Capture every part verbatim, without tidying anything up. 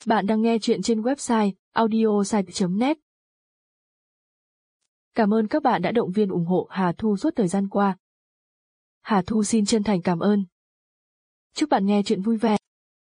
Bạn đang nghe chuyện trên website audiosite chấm net. Cảm ơn các bạn đã động viên ủng hộ Hà Thu suốt thời gian qua. Hà Thu xin chân thành cảm ơn. Chúc bạn nghe chuyện vui vẻ.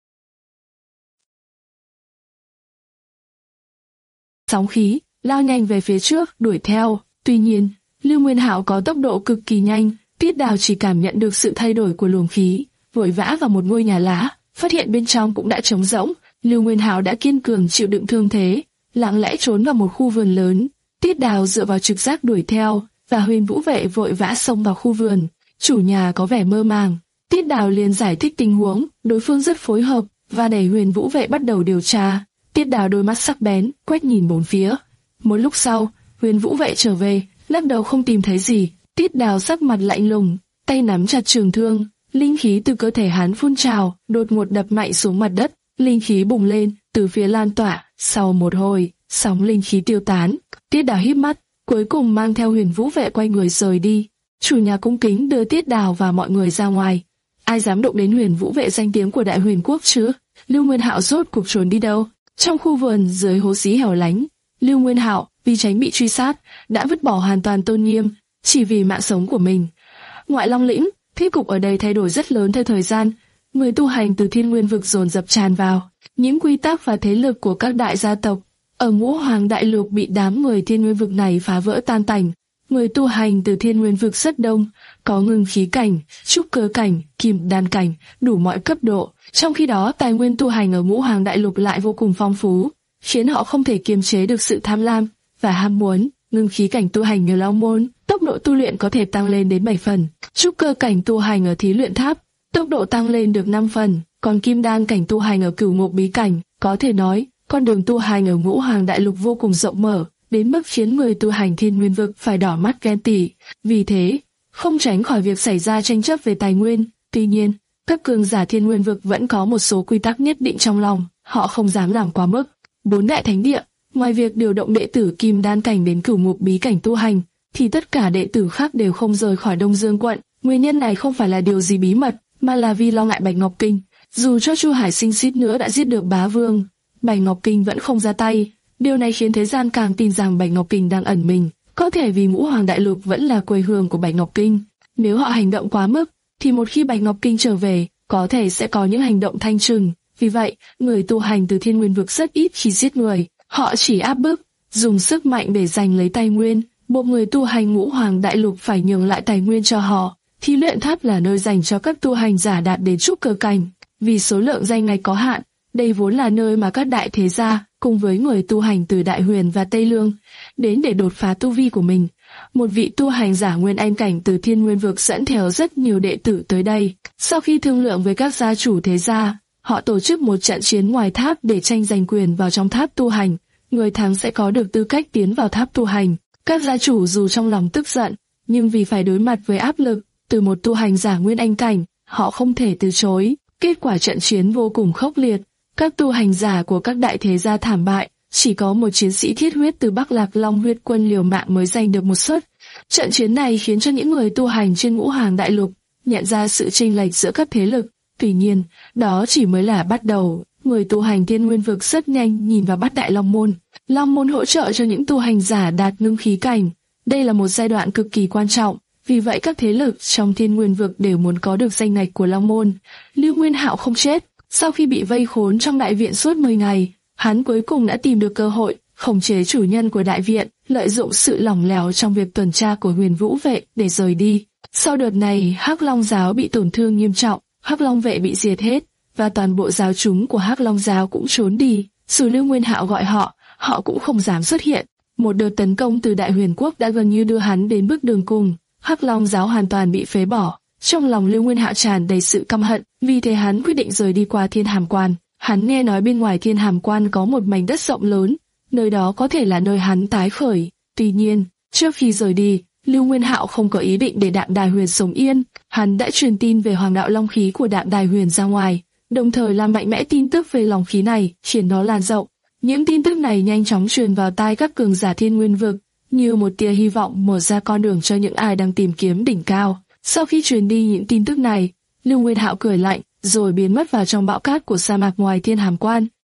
Sóng khí lao nhanh về phía trước đuổi theo, tuy nhiên Lưu Nguyên Hạo có tốc độ cực kỳ nhanh. Tiết Đào chỉ cảm nhận được sự thay đổi của luồng khí, vội vã vào một ngôi nhà lá, phát hiện bên trong cũng đã trống rỗng. Lưu Nguyên Hạo đã kiên cường chịu đựng thương thế, lặng lẽ trốn vào một khu vườn lớn. Tiết Đào dựa vào trực giác đuổi theo, và Huyền Vũ Vệ vội vã xông vào khu vườn. Chủ nhà có vẻ mơ màng, Tiết Đào liền giải thích tình huống, đối phương rất phối hợp, và để Huyền Vũ Vệ bắt đầu điều tra. Tiết Đào đôi mắt sắc bén, quét nhìn bốn phía. Một lúc sau, Huyền Vũ Vệ trở về, lắc đầu không tìm thấy gì. Tiết Đào sắc mặt lạnh lùng, tay nắm chặt trường thương, linh khí từ cơ thể hắn phun trào, đột ngột đập mạnh xuống mặt đất. Linh khí bùng lên, từ phía lan tỏa. Sau một hồi, sóng linh khí tiêu tán. Tiết Đào híp mắt, cuối cùng mang theo Huyền Vũ Vệ quay người rời đi. Chủ nhà cung kính đưa Tiết Đào và mọi người ra ngoài. Ai dám động đến Huyền Vũ Vệ danh tiếng của Đại Huyền Quốc chứ? Lưu Nguyên Hạo rốt cuộc trốn đi đâu? Trong khu vườn dưới hố xí hẻo lánh, Lưu Nguyên Hạo vì tránh bị truy sát đã vứt bỏ hoàn toàn tôn nghiêm, chỉ vì mạng sống của mình. Ngoại Long Lĩnh, thế cục ở đây thay đổi rất lớn theo thời gian. Người tu hành từ Thiên Nguyên vực dồn dập tràn vào. Những quy tắc và thế lực của các đại gia tộc ở Ngũ Hoàng Đại Lục bị đám người Thiên Nguyên vực này phá vỡ tan tành. Người tu hành từ Thiên Nguyên vực rất đông, có ngưng khí cảnh, trúc cơ cảnh, kim đan cảnh, đủ mọi cấp độ. Trong khi đó, tài nguyên tu hành ở Ngũ Hoàng Đại Lục lại vô cùng phong phú, khiến họ không thể kiềm chế được sự tham lam và ham muốn. Ngưng khí cảnh tu hành ở Long Môn, tốc độ tu luyện có thể tăng lên đến bảy phần. Trúc cơ cảnh tu hành ở Thí Luyện Tháp, tốc độ tăng lên được năm phần. Còn kim đan cảnh tu hành ở Cửu Ngục Bí Cảnh, có thể nói, con đường tu hành ở Ngũ Hoàng Đại Lục vô cùng rộng mở, đến mức khiến người tu hành Thiên Nguyên vực phải đỏ mắt ghen tị. Vì thế, không tránh khỏi việc xảy ra tranh chấp về tài nguyên. Tuy nhiên, các cường giả Thiên Nguyên vực vẫn có một số quy tắc nhất định trong lòng, họ không dám làm quá mức. Bốn đại thánh địa, ngoài việc điều động đệ tử kim đan cảnh đến Cửu Ngục Bí Cảnh tu hành, thì tất cả đệ tử khác đều không rời khỏi Đông Dương quận. Nguyên nhân này không phải là điều gì bí mật, mà là vì lo ngại Bạch Ngọc Kinh. Dù cho Chu Hải Sinh suýt nữa đã giết được bá vương, Bạch Ngọc Kinh vẫn không ra tay. Điều này khiến thế gian càng tin rằng Bạch Ngọc Kinh đang ẩn mình, có thể vì Ngũ Hoàng Đại Lục vẫn là quê hương của Bạch Ngọc Kinh. Nếu họ hành động quá mức, thì một khi Bạch Ngọc Kinh trở về, có thể sẽ có những hành động thanh trừng. Vì vậy, người tu hành từ Thiên Nguyên vực rất ít khi giết người, họ chỉ áp bức, dùng sức mạnh để giành lấy tài nguyên. Buộc người tu hành Ngũ Hoàng Đại Lục phải nhường lại tài nguyên cho họ. Thí Luyện Tháp là nơi dành cho các tu hành giả đạt đến trúc cơ cảnh. Vì số lượng danh ngạch có hạn, đây vốn là nơi mà các đại thế gia cùng với người tu hành từ Đại Huyền và Tây Lương đến để đột phá tu vi của mình. Một vị tu hành giả Nguyên Anh cảnh từ Thiên Nguyên vực dẫn theo rất nhiều đệ tử tới đây. Sau khi thương lượng với các gia chủ thế gia, họ tổ chức một trận chiến ngoài tháp để tranh giành quyền vào trong tháp tu hành. Người thắng sẽ có được tư cách tiến vào tháp tu hành. Các gia chủ dù trong lòng tức giận, nhưng vì phải đối mặt với áp lực từ một tu hành giả Nguyên Anh cảnh, họ không thể từ chối. Kết quả trận chiến vô cùng khốc liệt. Các tu hành giả của các đại thế gia thảm bại, chỉ có một chiến sĩ thiết huyết từ Bắc Lạc Long huyết quân liều mạng mới giành được một suất. Trận chiến này khiến cho những người tu hành trên Ngũ Hoàng Đại Lục nhận ra sự chênh lệch giữa các thế lực. Tuy nhiên, đó chỉ mới là bắt đầu. Người tu hành Thiên Nguyên vực rất nhanh nhìn vào Bát Đại Long Môn. Long Môn hỗ trợ cho những tu hành giả đạt ngưng khí cảnh. Đây là một giai đoạn cực kỳ quan trọng. Vì vậy các thế lực trong Thiên Nguyên vực đều muốn có được danh ngạch của Long Môn. Lưu Nguyên Hạo không chết. Sau khi bị vây khốn trong đại viện suốt mười ngày, hắn cuối cùng đã tìm được cơ hội khống chế chủ nhân của đại viện, lợi dụng sự lỏng lẻo trong việc tuần tra của Huyền Vũ Vệ để rời đi. Sau đợt này, Hắc Long giáo bị tổn thương nghiêm trọng, Hắc Long vệ bị diệt hết, và toàn bộ giáo chúng của Hắc Long giáo cũng trốn đi. Dù Lưu Nguyên Hạo gọi họ, họ cũng không dám xuất hiện. Một đợt tấn công từ Đại Huyền Quốc đã gần như đưa hắn đến bước đường cùng. Hắc Long giáo hoàn toàn bị phế bỏ. Trong lòng Lưu Nguyên Hạo tràn đầy sự căm hận, vì thế hắn quyết định rời đi qua Thiên Hàm Quan. Hắn nghe nói bên ngoài Thiên Hàm Quan có một mảnh đất rộng lớn, nơi đó có thể là nơi hắn tái khởi. Tuy nhiên, trước khi rời đi, Lưu Nguyên Hạo không có ý định để Đạm Đài Huyền sống yên. Hắn đã truyền tin về Hoàng đạo long khí của Đạm Đài Huyền ra ngoài, đồng thời làm mạnh mẽ tin tức về long khí này, khiến nó lan rộng. Những tin tức này nhanh chóng truyền vào tai các cường giả Thiên Nguyên vực, như một tia hy vọng mở ra con đường cho những ai đang tìm kiếm đỉnh cao. Sau khi truyền đi những tin tức này, Lưu Nguyên Hạo cười lạnh, rồi biến mất vào trong bão cát của sa mạc ngoài Thiên Hàm Quan.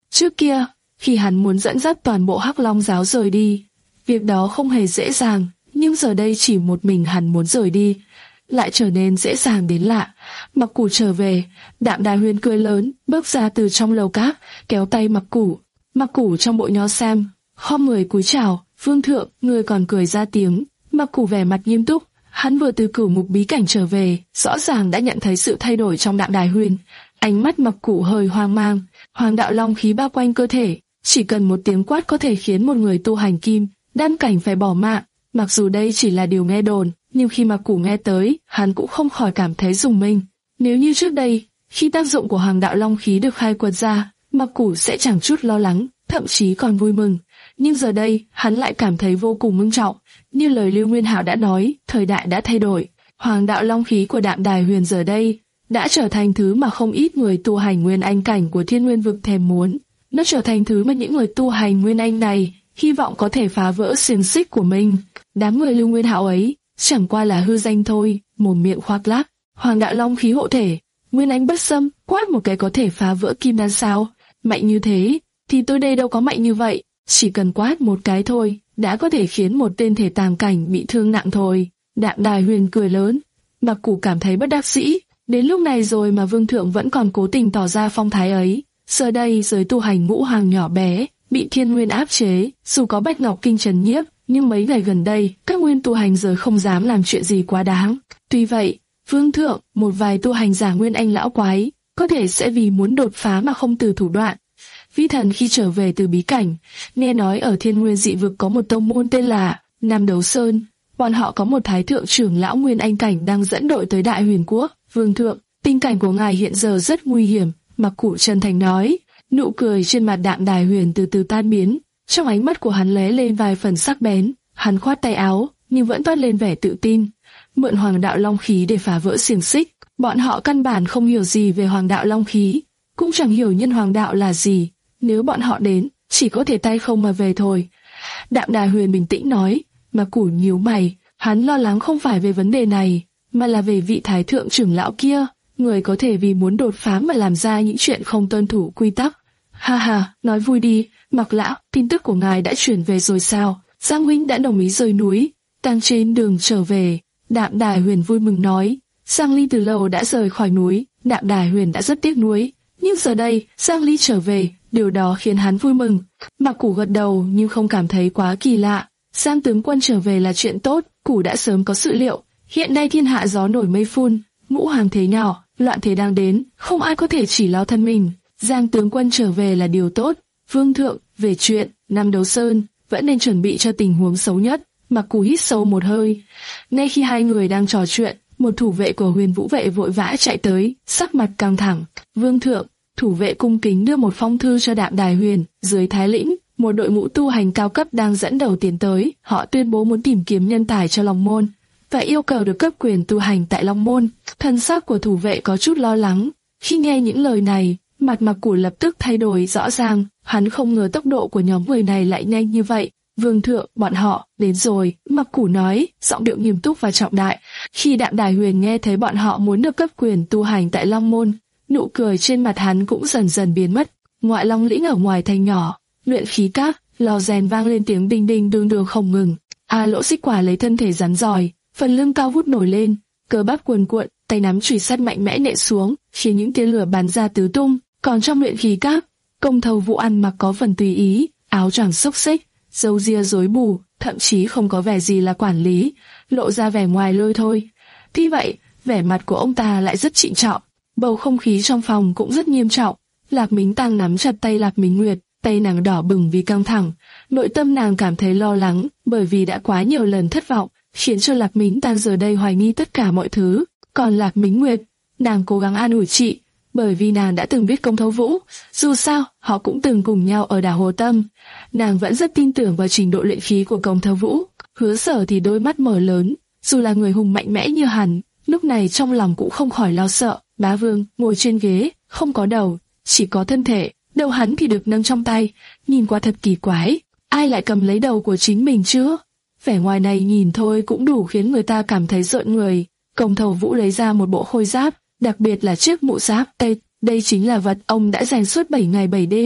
Trước kia, khi hắn muốn dẫn dắt toàn bộ Hắc Long giáo rời đi, việc đó không hề dễ dàng, nhưng giờ đây chỉ một mình hắn muốn rời đi, lại trở nên dễ dàng đến lạ. Mặc Củ trở về, Đạm Đài Huyền cười lớn, bước ra từ trong lầu cát, kéo tay Mặc Củ. Mặc Củ trong bộ nho sam, khom người cúi chào, vương thượng, người còn cười ra tiếng. Mặc Củ vẻ mặt nghiêm túc, hắn vừa từ cửu mục bí cảnh trở về, rõ ràng đã nhận thấy sự thay đổi trong Đạm Đài Huyền. Ánh mắt Mặc Củ hơi hoang mang, hoàng đạo long khí bao quanh cơ thể, chỉ cần một tiếng quát có thể khiến một người tu hành kim đan cảnh phải bỏ mạng. Mặc dù đây chỉ là điều nghe đồn, nhưng khi Mặc Củ nghe tới, hắn cũng không khỏi cảm thấy rùng mình. Nếu như trước đây, khi tác dụng của hoàng đạo long khí được khai quật ra, Mặc Củ sẽ chẳng chút lo lắng, thậm chí còn vui mừng. Nhưng giờ đây, hắn lại cảm thấy vô cùng ngưng trọng. Như lời Lưu Nguyên Hạo đã nói, thời đại đã thay đổi. Hoàng đạo long khí của Đạm Đài Huyền giờ đây đã trở thành thứ mà không ít người tu hành nguyên anh cảnh của Thiên Nguyên vực thèm muốn. Nó trở thành thứ mà những người tu hành nguyên anh này hy vọng có thể phá vỡ xiềng xích của mình. Đám người Lưu Nguyên Hạo ấy chẳng qua là hư danh thôi, mồm miệng khoác lác. Hoàng đạo long khí hộ thể, nguyên anh bất xâm, quát một cái có thể phá vỡ kim đan sao? Mạnh như thế, thì tôi đây đâu có mạnh như vậy. Chỉ cần quát một cái thôi, đã có thể khiến một tên thể tàng cảnh bị thương nặng thôi. Đạm Đài Huyền cười lớn, Mặc Củ cảm thấy bất đắc dĩ. Đến lúc này rồi mà vương thượng vẫn còn cố tình tỏ ra phong thái ấy. Giờ đây giới tu hành ngũ hàng nhỏ bé bị thiên nguyên áp chế, dù có Bạch Ngọc Kinh trấn nhiếp, nhưng mấy ngày gần đây các nguyên tu hành giờ không dám làm chuyện gì quá đáng. Tuy vậy, vương thượng, một vài tu hành giả nguyên anh lão quái có thể sẽ vì muốn đột phá mà không từ thủ đoạn. Vi thần khi trở về từ bí cảnh, nghe nói ở Thiên Nguyên dị vực có một tông môn tên là Nam Đấu Sơn, bọn họ có một thái thượng trưởng lão nguyên anh cảnh đang dẫn đội tới Đại Huyền Quốc. Vương thượng, tình cảnh của ngài hiện giờ rất nguy hiểm, Mặc Củ chân thành nói. Nụ cười trên mặt Đạm Đài Huyền từ từ tan biến, trong ánh mắt của hắn lóe lên vài phần sắc bén. Hắn khoát tay áo, nhưng vẫn toát lên vẻ tự tin. Mượn hoàng đạo long khí để phá vỡ xiềng xích, bọn họ căn bản không hiểu gì về hoàng đạo long khí, cũng chẳng hiểu nhân hoàng đạo là gì. Nếu bọn họ đến, chỉ có thể tay không mà về thôi. Đạm Đài Huyền bình tĩnh nói. Mặc Củ nhíu mày, hắn lo lắng không phải về vấn đề này, mà là về vị thái thượng trưởng lão kia, người có thể vì muốn đột phá mà làm ra những chuyện không tuân thủ quy tắc. Ha ha, nói vui đi, Mặc lão, tin tức của ngài đã chuyển về rồi sao? Giang huynh đã đồng ý rời núi, đang trên đường trở về. Đạm Đài Huyền vui mừng nói. Giang Ly từ lâu đã rời khỏi núi, Đạm Đài Huyền đã rất tiếc nuối, nhưng giờ đây Giang Ly trở về, điều đó khiến hắn vui mừng. Mặc Củ gật đầu nhưng không cảm thấy quá kỳ lạ. Giang tướng quân trở về là chuyện tốt, Củ đã sớm có dự liệu. Hiện nay thiên hạ gió nổi mây phun, ngũ hàng thế nhỏ, loạn thế đang đến, không ai có thể chỉ lo thân mình. Giang tướng quân trở về là điều tốt. Vương thượng, về chuyện Nam Đấu Sơn, vẫn nên chuẩn bị cho tình huống xấu nhất. Mặc Củ hít sâu một hơi. Ngay khi hai người đang trò chuyện, một thủ vệ của Huyền Vũ vệ vội vã chạy tới, sắc mặt căng thẳng. Vương thượng, thủ vệ cung kính đưa một phong thư cho Đạm Đài Huyền. Dưới Thái Lĩnh, một đội ngũ tu hành cao cấp đang dẫn đầu tiến tới. Họ tuyên bố muốn tìm kiếm nhân tài cho Long Môn và yêu cầu được cấp quyền tu hành tại Long Môn. Thân xác của thủ vệ có chút lo lắng. Khi nghe những lời này, mặt Mặc Củ lập tức thay đổi rõ ràng. Hắn không ngờ tốc độ của nhóm người này lại nhanh như vậy. Vương thượng, bọn họ đến rồi, Mặc Củ nói, giọng điệu nghiêm túc và trọng đại. Khi Đạm Đài Huyền nghe thấy bọn họ muốn được cấp quyền tu hành tại Long Môn, nụ cười trên mặt hắn cũng dần dần biến mất. Ngoại Long lĩnh ở ngoài thành nhỏ, luyện khí các, lò rèn vang lên tiếng đinh đinh đương đương không ngừng. A Lỗ Xích Quả lấy thân thể rắn giỏi, phần lưng cao vút nổi lên, cơ bắp cuồn cuộn, tay nắm chùy sắt mạnh mẽ nện xuống, khiến những tia lửa bắn ra tứ tung. Còn trong luyện khí các, Công Thầu Vũ ăn mặc có phần tùy ý, áo choàng xốc xếch, râu ria rối bù, thậm chí không có vẻ gì là quản lý, lộ ra vẻ ngoài lôi thôi. Tuy vậy, vẻ mặt của ông ta lại rất trịnh trọng. Bầu không khí trong phòng cũng rất nghiêm trọng. Lạc Mính Tăng nắm chặt tay Lạc Mính Nguyệt, tay nàng đỏ bừng vì căng thẳng. Nội tâm nàng cảm thấy lo lắng, bởi vì đã quá nhiều lần thất vọng, khiến cho Lạc Mính Tăng giờ đây hoài nghi tất cả mọi thứ. Còn Lạc Mính Nguyệt, nàng cố gắng an ủi chị, bởi vì nàng đã từng biết Công Thấu Vũ, dù sao họ cũng từng cùng nhau ở đảo Hồ Tâm. Nàng vẫn rất tin tưởng vào trình độ luyện khí của Công Thấu Vũ. Hứa Sở thì đôi mắt mở lớn, dù là người hùng mạnh mẽ như hắn, lúc này trong lòng cũng không khỏi lo sợ. Bá Vương ngồi trên ghế, không có đầu, chỉ có thân thể, đầu hắn thì được nâng trong tay, nhìn qua thật kỳ quái. Ai lại cầm lấy đầu của chính mình chứ? Vẻ ngoài này nhìn thôi cũng đủ khiến người ta cảm thấy rợn người. Công Thấu Vũ lấy ra một bộ khôi giáp, đặc biệt là chiếc mũ giáp. Đây, đây chính là vật ông đã rèn suốt bảy ngày bảy đêm,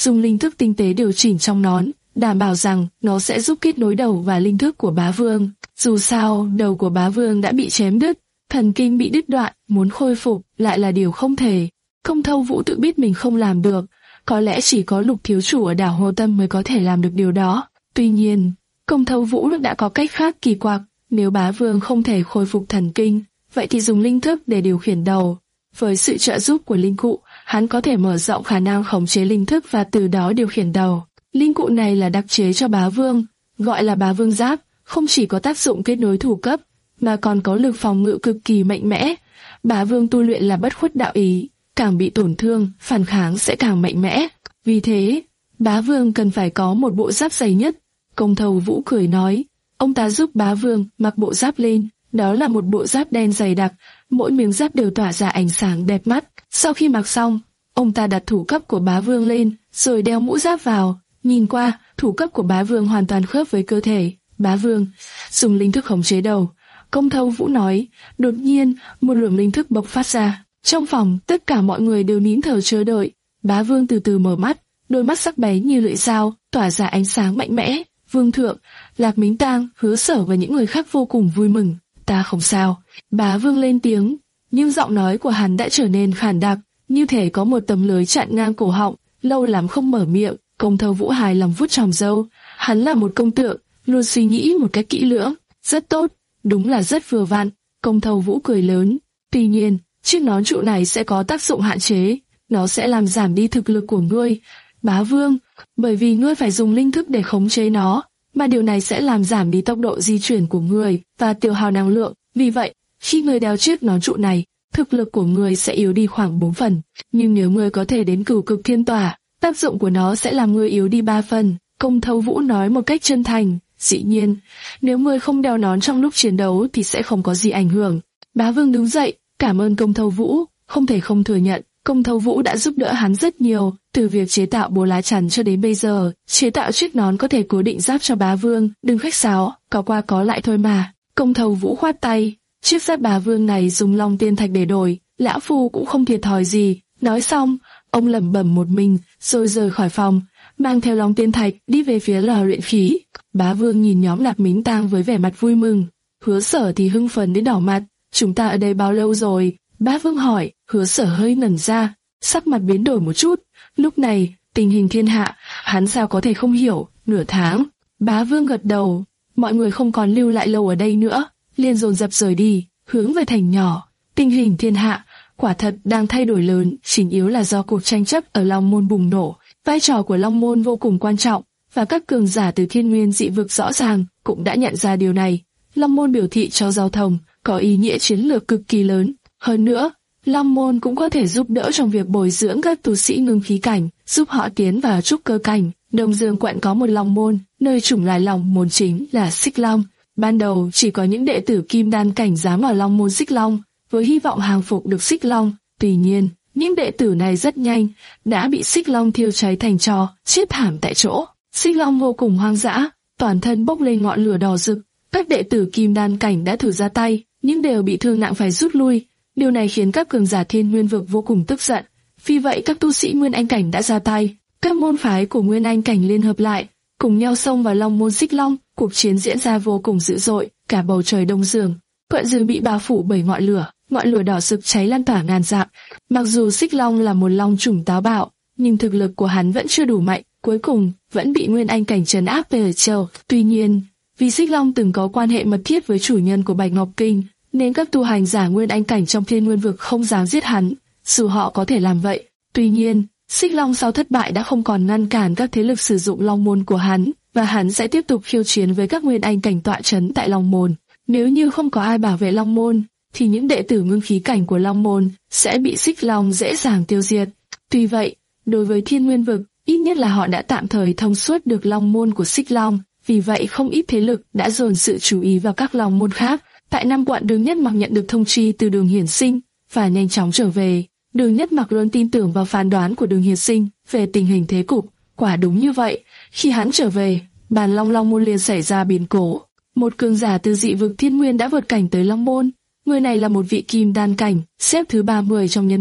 dùng linh thức tinh tế điều chỉnh trong nón, đảm bảo rằng nó sẽ giúp kết nối đầu và linh thức của bá vương. Dù sao, đầu của bá vương đã bị chém đứt, thần kinh bị đứt đoạn, muốn khôi phục lại là điều không thể. Công Thâu Vũ tự biết mình không làm được, có lẽ chỉ có Lục thiếu chủ ở đảo Hồ Tâm mới có thể làm được điều đó. Tuy nhiên, Công Thâu Vũ đã có cách khác kỳ quặc, nếu bá vương không thể khôi phục thần kinh, vậy thì dùng linh thức để điều khiển đầu. Với sự trợ giúp của linh cụ, hắn có thể mở rộng khả năng khống chế linh thức và từ đó điều khiển đầu. Linh cụ này là đặc chế cho bá vương, gọi là bá vương giáp, không chỉ có tác dụng kết nối thủ cấp, mà còn có lực phòng ngự cực kỳ mạnh mẽ. Bá vương tu luyện là bất khuất đạo ý, càng bị tổn thương, phản kháng sẽ càng mạnh mẽ. Vì thế, bá vương cần phải có một bộ giáp dày nhất. Công Thâu Vũ cười nói, ông ta giúp bá vương mặc bộ giáp lên, đó là một bộ giáp đen dày đặc, mỗi miếng giáp đều tỏa ra ánh sáng đẹp mắt. Sau khi mặc xong, ông ta đặt thủ cấp của bá vương lên, rồi đeo mũ giáp vào. Nhìn qua, thủ cấp của bá vương hoàn toàn khớp với cơ thể. Bá vương dùng linh thức khống chế đầu. Công Thâu Vũ nói. Đột nhiên, một luồng linh thức bộc phát ra. Trong phòng, tất cả mọi người đều nín thở chờ đợi. Bá vương từ từ mở mắt, đôi mắt sắc bén như lưỡi dao, tỏa ra ánh sáng mạnh mẽ. Vương thượng, Lạc Mính Tang, Hứa Sở và những người khác vô cùng vui mừng. Ta không sao. Bá vương lên tiếng, nhưng giọng nói của hắn đã trở nên khàn đặc, như thể có một tấm lưới chặn ngang cổ họng, lâu lắm không mở miệng. Công Thâu Vũ hài lòng vuốt chòm râu. Hắn là một công tượng, luôn suy nghĩ một cách kỹ lưỡng. Rất tốt, đúng là rất vừa vặn. Công Thâu Vũ cười lớn. Tuy nhiên, chiếc nón trụ này sẽ có tác dụng hạn chế, nó sẽ làm giảm đi thực lực của ngươi, bá vương, bởi vì ngươi phải dùng linh thức để khống chế nó, mà điều này sẽ làm giảm đi tốc độ di chuyển của ngươi và tiêu hao năng lượng. Vì vậy, khi ngươi đeo chiếc nón trụ này, thực lực của ngươi sẽ yếu đi khoảng bốn phần. Nhưng nếu ngươi có thể đến Cửu Cực Thiên Tỏa, tác dụng của nó sẽ làm ngươi yếu đi ba phần. Công Thâu Vũ nói một cách chân thành. Dĩ nhiên, nếu ngươi không đeo nón trong lúc chiến đấu thì sẽ không có gì ảnh hưởng. Bá vương đứng dậy, cảm ơn Công Thâu Vũ, không thể không thừa nhận, Công Thâu Vũ đã giúp đỡ hắn rất nhiều, từ việc chế tạo bố lá chắn cho đến bây giờ, chế tạo chiếc nón có thể cố định giáp cho bá vương, đừng khách sáo, có qua có lại thôi mà. Công Thâu Vũ khoát tay, chiếc giáp bá vương này dùng Long Tiên Thạch để đổi, lão phu cũng không thiệt thòi gì. Nói xong, ông lẩm bẩm một mình, rồi rời khỏi phòng, mang theo Long Tiên Thạch đi về phía lò luyện khí. Bá vương nhìn nhóm Lạc Mính Tang với vẻ mặt vui mừng, Hứa Sở thì hưng phấn đến đỏ mặt. Chúng ta ở đây bao lâu rồi? Bá vương hỏi. Hứa Sở hơi ngẩn ra, sắc mặt biến đổi một chút. Lúc này, tình hình thiên hạ, hắn sao có thể không hiểu? Nửa tháng. Bá vương gật đầu. Mọi người không còn lưu lại lâu ở đây nữa, liền dồn dập rời đi, hướng về thành nhỏ. Tình hình thiên hạ quả thật đang thay đổi lớn, chính yếu là do cuộc tranh chấp ở Long Môn bùng nổ. Vai trò của Long Môn vô cùng quan trọng, và các cường giả từ Thiên Nguyên dị vực rõ ràng cũng đã nhận ra điều này. Long Môn biểu thị cho giao thông có ý nghĩa chiến lược cực kỳ lớn. Hơn nữa, Long Môn cũng có thể giúp đỡ trong việc bồi dưỡng các tu sĩ ngưng khí cảnh, giúp họ tiến vào trúc cơ cảnh. Đông Dương quận có một Long Môn, nơi chủng loài Long Môn chính là Xích Long. Ban đầu chỉ có những đệ tử kim đan cảnh dám vào Long Môn Xích Long, với hy vọng hàng phục được Xích Long. Tuy nhiên, những đệ tử này rất nhanh đã bị Xích Long thiêu cháy thành tro, chết thảm tại chỗ. Xích Long vô cùng hoang dã, toàn thân bốc lên ngọn lửa đỏ rực. Các đệ tử kim đan cảnh đã thử ra tay, nhưng đều bị thương nặng phải rút lui. Điều này khiến các cường giả Thiên Nguyên vực vô cùng tức giận. Vì vậy các tu sĩ Nguyên Anh cảnh đã ra tay. Các môn phái của Nguyên Anh cảnh liên hợp lại, cùng nhau xông vào Long Môn Xích Long. Cuộc chiến diễn ra vô cùng dữ dội, cả bầu trời Đông Dương, quận rừng bị bao phủ bởi ngọn lửa, ngọn lửa đỏ rực cháy lan tỏa ngàn dặm. Mặc dù Xích Long là một long chủng táo bạo, nhưng thực lực của hắn vẫn chưa đủ mạnh, cuối cùng vẫn bị Nguyên Anh cảnh trấn áp về ở châu. Tuy nhiên, vì Xích Long từng có quan hệ mật thiết với chủ nhân của Bạch Ngọc Kinh, nên các tu hành giả Nguyên Anh cảnh trong Thiên Nguyên vực không dám giết hắn, dù họ có thể làm vậy. Tuy nhiên, Xích Long sau thất bại đã không còn ngăn cản các thế lực sử dụng Long Môn của hắn, và hắn sẽ tiếp tục khiêu chiến với các Nguyên Anh cảnh tọa trấn tại Long Môn. Nếu như không có ai bảo vệ Long Môn, thì những đệ tử ngưng khí cảnh của Long Môn sẽ bị Xích Long dễ dàng tiêu diệt. Tuy vậy, đối với Thiên Nguyên vực, ít nhất là họ đã tạm thời thông suốt được Long Môn của Xích Long, vì vậy không ít thế lực đã dồn sự chú ý vào các Long Môn khác. Tại Nam quận, Đường Nhất Mặc nhận được thông chi từ Đường Hiển Sinh và nhanh chóng trở về. Đường Nhất Mặc luôn tin tưởng vào phán đoán của Đường Hiển Sinh về tình hình thế cục. Quả đúng như vậy, khi hắn trở về, bàn Long Long Môn liền xảy ra biến cố. Một cường giả từ dị vực Thiên Nguyên đã vượt cảnh tới Long Môn. Người này là một vị kim đan cảnh, xếp thứ ba mươi trong nhân bảng.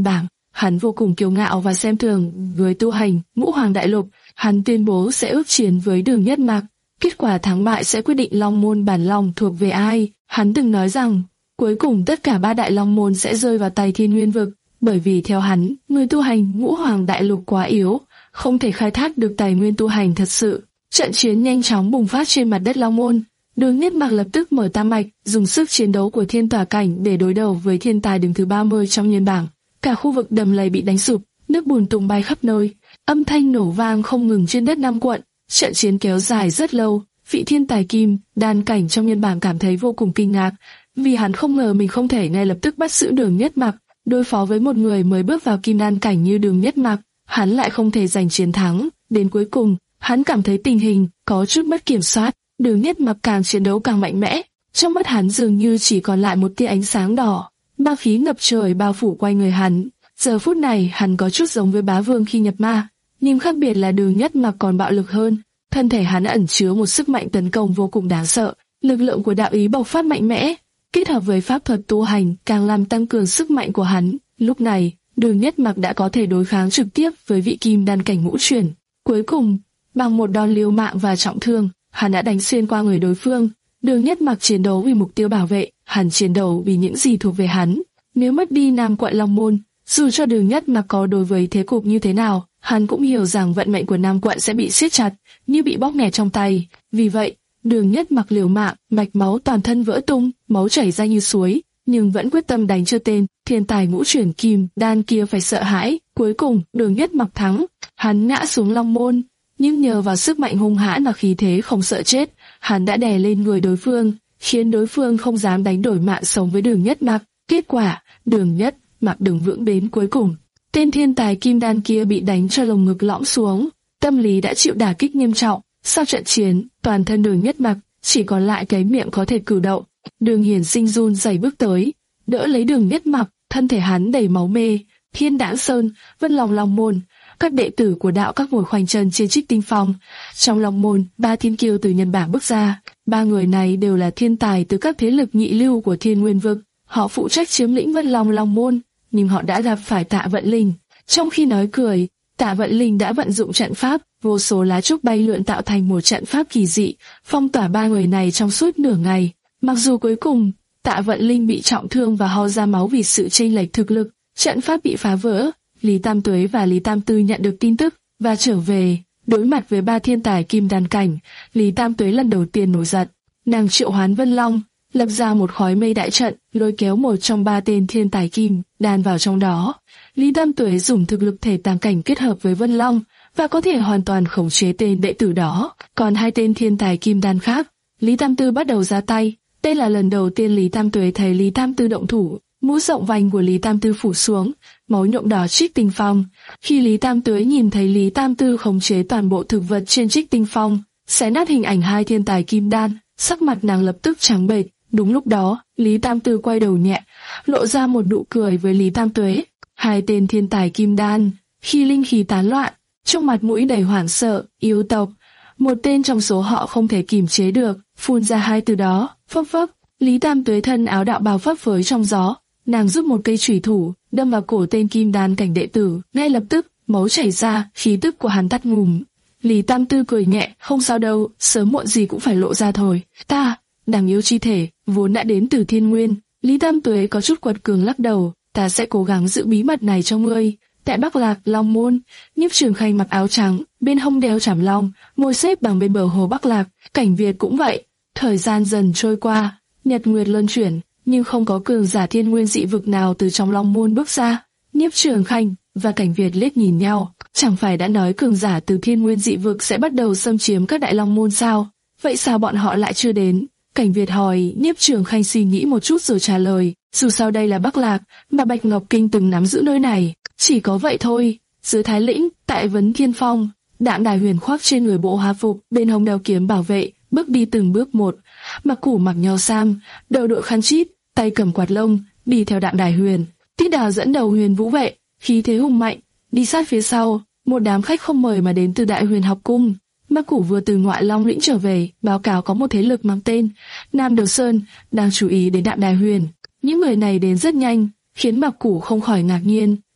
Hắn vô cùng kiêu ngạo và xem thường với tu hành Ngũ Hoàng Đại Lục. Hắn tuyên bố sẽ ước chiến với Đường Nhất Mặc. Kết quả thắng bại sẽ quyết định Long môn bản lòng thuộc về ai. Hắn từng nói rằng cuối cùng tất cả ba đại Long môn sẽ rơi vào tay Thiên Nguyên Vực, bởi vì theo hắn, người tu hành Ngũ Hoàng Đại Lục quá yếu, không thể khai thác được tài nguyên tu hành thật sự. Trận chiến nhanh chóng bùng phát trên mặt đất Long môn. Đường Nhất Mặc lập tức mở tam mạch, dùng sức chiến đấu của thiên tỏa cảnh để đối đầu với thiên tài đứng thứ ba mươi trong nhân bảng. Cả khu vực đầm lầy bị đánh sụp, nước bùn tung bay khắp nơi, âm thanh nổ vang không ngừng trên đất Nam quận. Trận chiến kéo dài rất lâu. Vị thiên tài kim đan cảnh trong nhân bảng cảm thấy vô cùng kinh ngạc, vì hắn không ngờ mình không thể ngay lập tức bắt giữ Đường Nhất Mặc. Đối phó với một người mới bước vào kim đan cảnh như Đường Nhất Mặc, hắn lại không thể giành chiến thắng. Đến cuối cùng, hắn cảm thấy tình hình có chút mất kiểm soát. Đường Nhất Mặc càng chiến đấu càng mạnh mẽ, trong mắt hắn dường như chỉ còn lại một tia ánh sáng đỏ, ma khí ngập trời bao phủ quanh người hắn. Giờ phút này hắn có chút giống với Bá Vương khi nhập ma, nhưng khác biệt là Đường Nhất Mặc còn bạo lực hơn. Thân thể hắn ẩn chứa một sức mạnh tấn công vô cùng đáng sợ, lực lượng của đạo ý bộc phát mạnh mẽ, kết hợp với pháp thuật tu hành càng làm tăng cường sức mạnh của hắn. Lúc này, Đường Nhất Mặc đã có thể đối kháng trực tiếp với vị kim đan cảnh ngũ chuyển. Cuối cùng, bằng một đòn liều mạng và trọng thương, hắn đã đánh xuyên qua người đối phương. Đường Nhất Mặc chiến đấu vì mục tiêu bảo vệ, hắn chiến đấu vì những gì thuộc về hắn. Nếu mất đi Nam quận Long môn, dù cho Đường Nhất Mặc có đối với thế cục như thế nào, hắn cũng hiểu rằng vận mệnh của Nam quận sẽ bị siết chặt, như bị bóp nghẹt trong tay. Vì vậy, Đường Nhất Mặc liều mạng, mạch máu toàn thân vỡ tung, máu chảy ra như suối, nhưng vẫn quyết tâm đánh cho tên thiên tài ngũ chuyển kim đan kia phải sợ hãi. Cuối cùng, Đường Nhất Mặc thắng, hắn ngã xuống Long môn, nhưng nhờ vào sức mạnh hung hãn và khí thế không sợ chết, hắn đã đè lên người đối phương, khiến đối phương không dám đánh đổi mạng sống với Đường Nhất Mặc. Kết quả, Đường Nhất Mặc đứng vững đến cuối cùng. Tên thiên tài kim đan kia bị đánh cho lồng ngực lõm xuống, tâm lý đã chịu đả kích nghiêm trọng. Sau trận chiến, toàn thân Đường Nhất Mặc chỉ còn lại cái miệng có thể cử động. Đường Hiển Sinh run rẩy bước tới, đỡ lấy Đường Nhất Mặc, thân thể hắn đầy máu mê. Thiên Đãng Sơn, Vân Long Long môn, các đệ tử của đạo các ngồi khoanh chân trên Trích Tinh Phong. Trong Long môn, ba thiên kiêu từ nhân bảng bước ra. Ba người này đều là thiên tài từ các thế lực nhị lưu của Thiên Nguyên Vực. Họ phụ trách chiếm lĩnh Vân Long Long môn, nhưng họ đã gặp phải Tạ Vận Linh. Trong khi nói cười, Tạ Vận Linh đã vận dụng trận pháp, vô số lá trúc bay lượn tạo thành một trận pháp kỳ dị, phong tỏa ba người này trong suốt nửa ngày. Mặc dù cuối cùng, Tạ Vận Linh bị trọng thương và ho ra máu vì sự chênh lệch thực lực, trận pháp bị phá vỡ. Lý Tam Tuế và Lý Tam Tư nhận được tin tức và trở về. Đối mặt với ba thiên tài kim đan cảnh, Lý Tam Tuế lần đầu tiên nổi giận. Nàng triệu hoán Vân Long, lập ra một khói mây đại trận, lôi kéo một trong ba tên thiên tài kim đan vào trong đó. Lý Tam Tuế dùng thực lực thể tàng cảnh kết hợp với Vân Long và có thể hoàn toàn khống chế tên đệ tử đó. Còn hai tên thiên tài kim đan khác, Lý Tam Tư bắt đầu ra tay. Đây là lần đầu tiên Lý Tam Tuế thấy Lý Tam Tư động thủ. Mũ rộng vành của Lý Tam Tư phủ xuống, máu nhuộm đỏ Trích Tinh Phong. Khi Lý Tam Tuế nhìn thấy Lý Tam Tư khống chế toàn bộ thực vật trên Trích Tinh Phong, xé nát hình ảnh hai thiên tài kim đan, sắc mặt nàng lập tức trắng bệch. Đúng lúc đó, Lý Tam Tư quay đầu nhẹ, lộ ra một nụ cười với Lý Tam Tuế. Hai tên thiên tài kim đan, khi linh khí tán loạn, trong mặt mũi đầy hoảng sợ, yêu tộc. Một tên trong số họ không thể kìm chế được, phun ra hai từ đó, phốc phốc. Lý Tam Tuế thân áo đạo bào phấp phới trong gió, nàng rút một cây chủy thủ, đâm vào cổ tên kim đan cảnh đệ tử. Ngay lập tức, máu chảy ra, khí tức của hắn tắt ngùm. Lý Tam Tư cười nhẹ, không sao đâu, sớm muộn gì cũng phải lộ ra thôi. Ta, đáng yêu chi thể, vốn đã đến từ Thiên Nguyên. Lý Tam Tuế có chút quật cường lắc đầu, ta sẽ cố gắng giữ bí mật này cho ngươi. Tại Bắc Lạc, Long môn, Nhiếp Trường Khanh mặc áo trắng, bên hông đeo chảm long, ngồi xếp bằng bên bờ hồ Bắc Lạc. Cảnh Việt cũng vậy. Thời gian dần trôi qua, nhật nguyệt luân chuyển, nhưng không có cường giả Thiên Nguyên dị vực nào từ trong Long môn bước ra. Nhiếp Trường Khanh và Cảnh Việt liếc nhìn nhau, chẳng phải đã nói cường giả từ Thiên Nguyên dị vực sẽ bắt đầu xâm chiếm các đại Long môn sao? Vậy sao bọn họ lại chưa đến? Cảnh Việt hỏi. Nhiếp Trường Khanh suy nghĩ một chút rồi trả lời, dù sao đây là Bắc Lạc, mà Bạch Ngọc Kinh từng nắm giữ nơi này, chỉ có vậy thôi. Dưới Thái Lĩnh, tại Vấn Thiên Phong, Đạm Đài Huyền khoác trên người bộ hòa phục, bên hông đeo kiếm bảo vệ, bước đi từng bước một. Mặc Củ mặc nho sam, đầu đội khăn chít, tay cầm quạt lông, đi theo Đạm Đài Huyền. Tiết Đào dẫn đầu Huyền Vũ vệ, khí thế hùng mạnh, đi sát phía sau. Một đám khách không mời mà đến từ Đại Huyền học cung. Mặc Củ vừa từ ngoại Long lĩnh trở về, báo cáo có một thế lực mang tên Nam Đầu Sơn đang chú ý đến Đạm Đài Huyền. Những người này đến rất nhanh, khiến Mặc Củ không khỏi ngạc nhiên.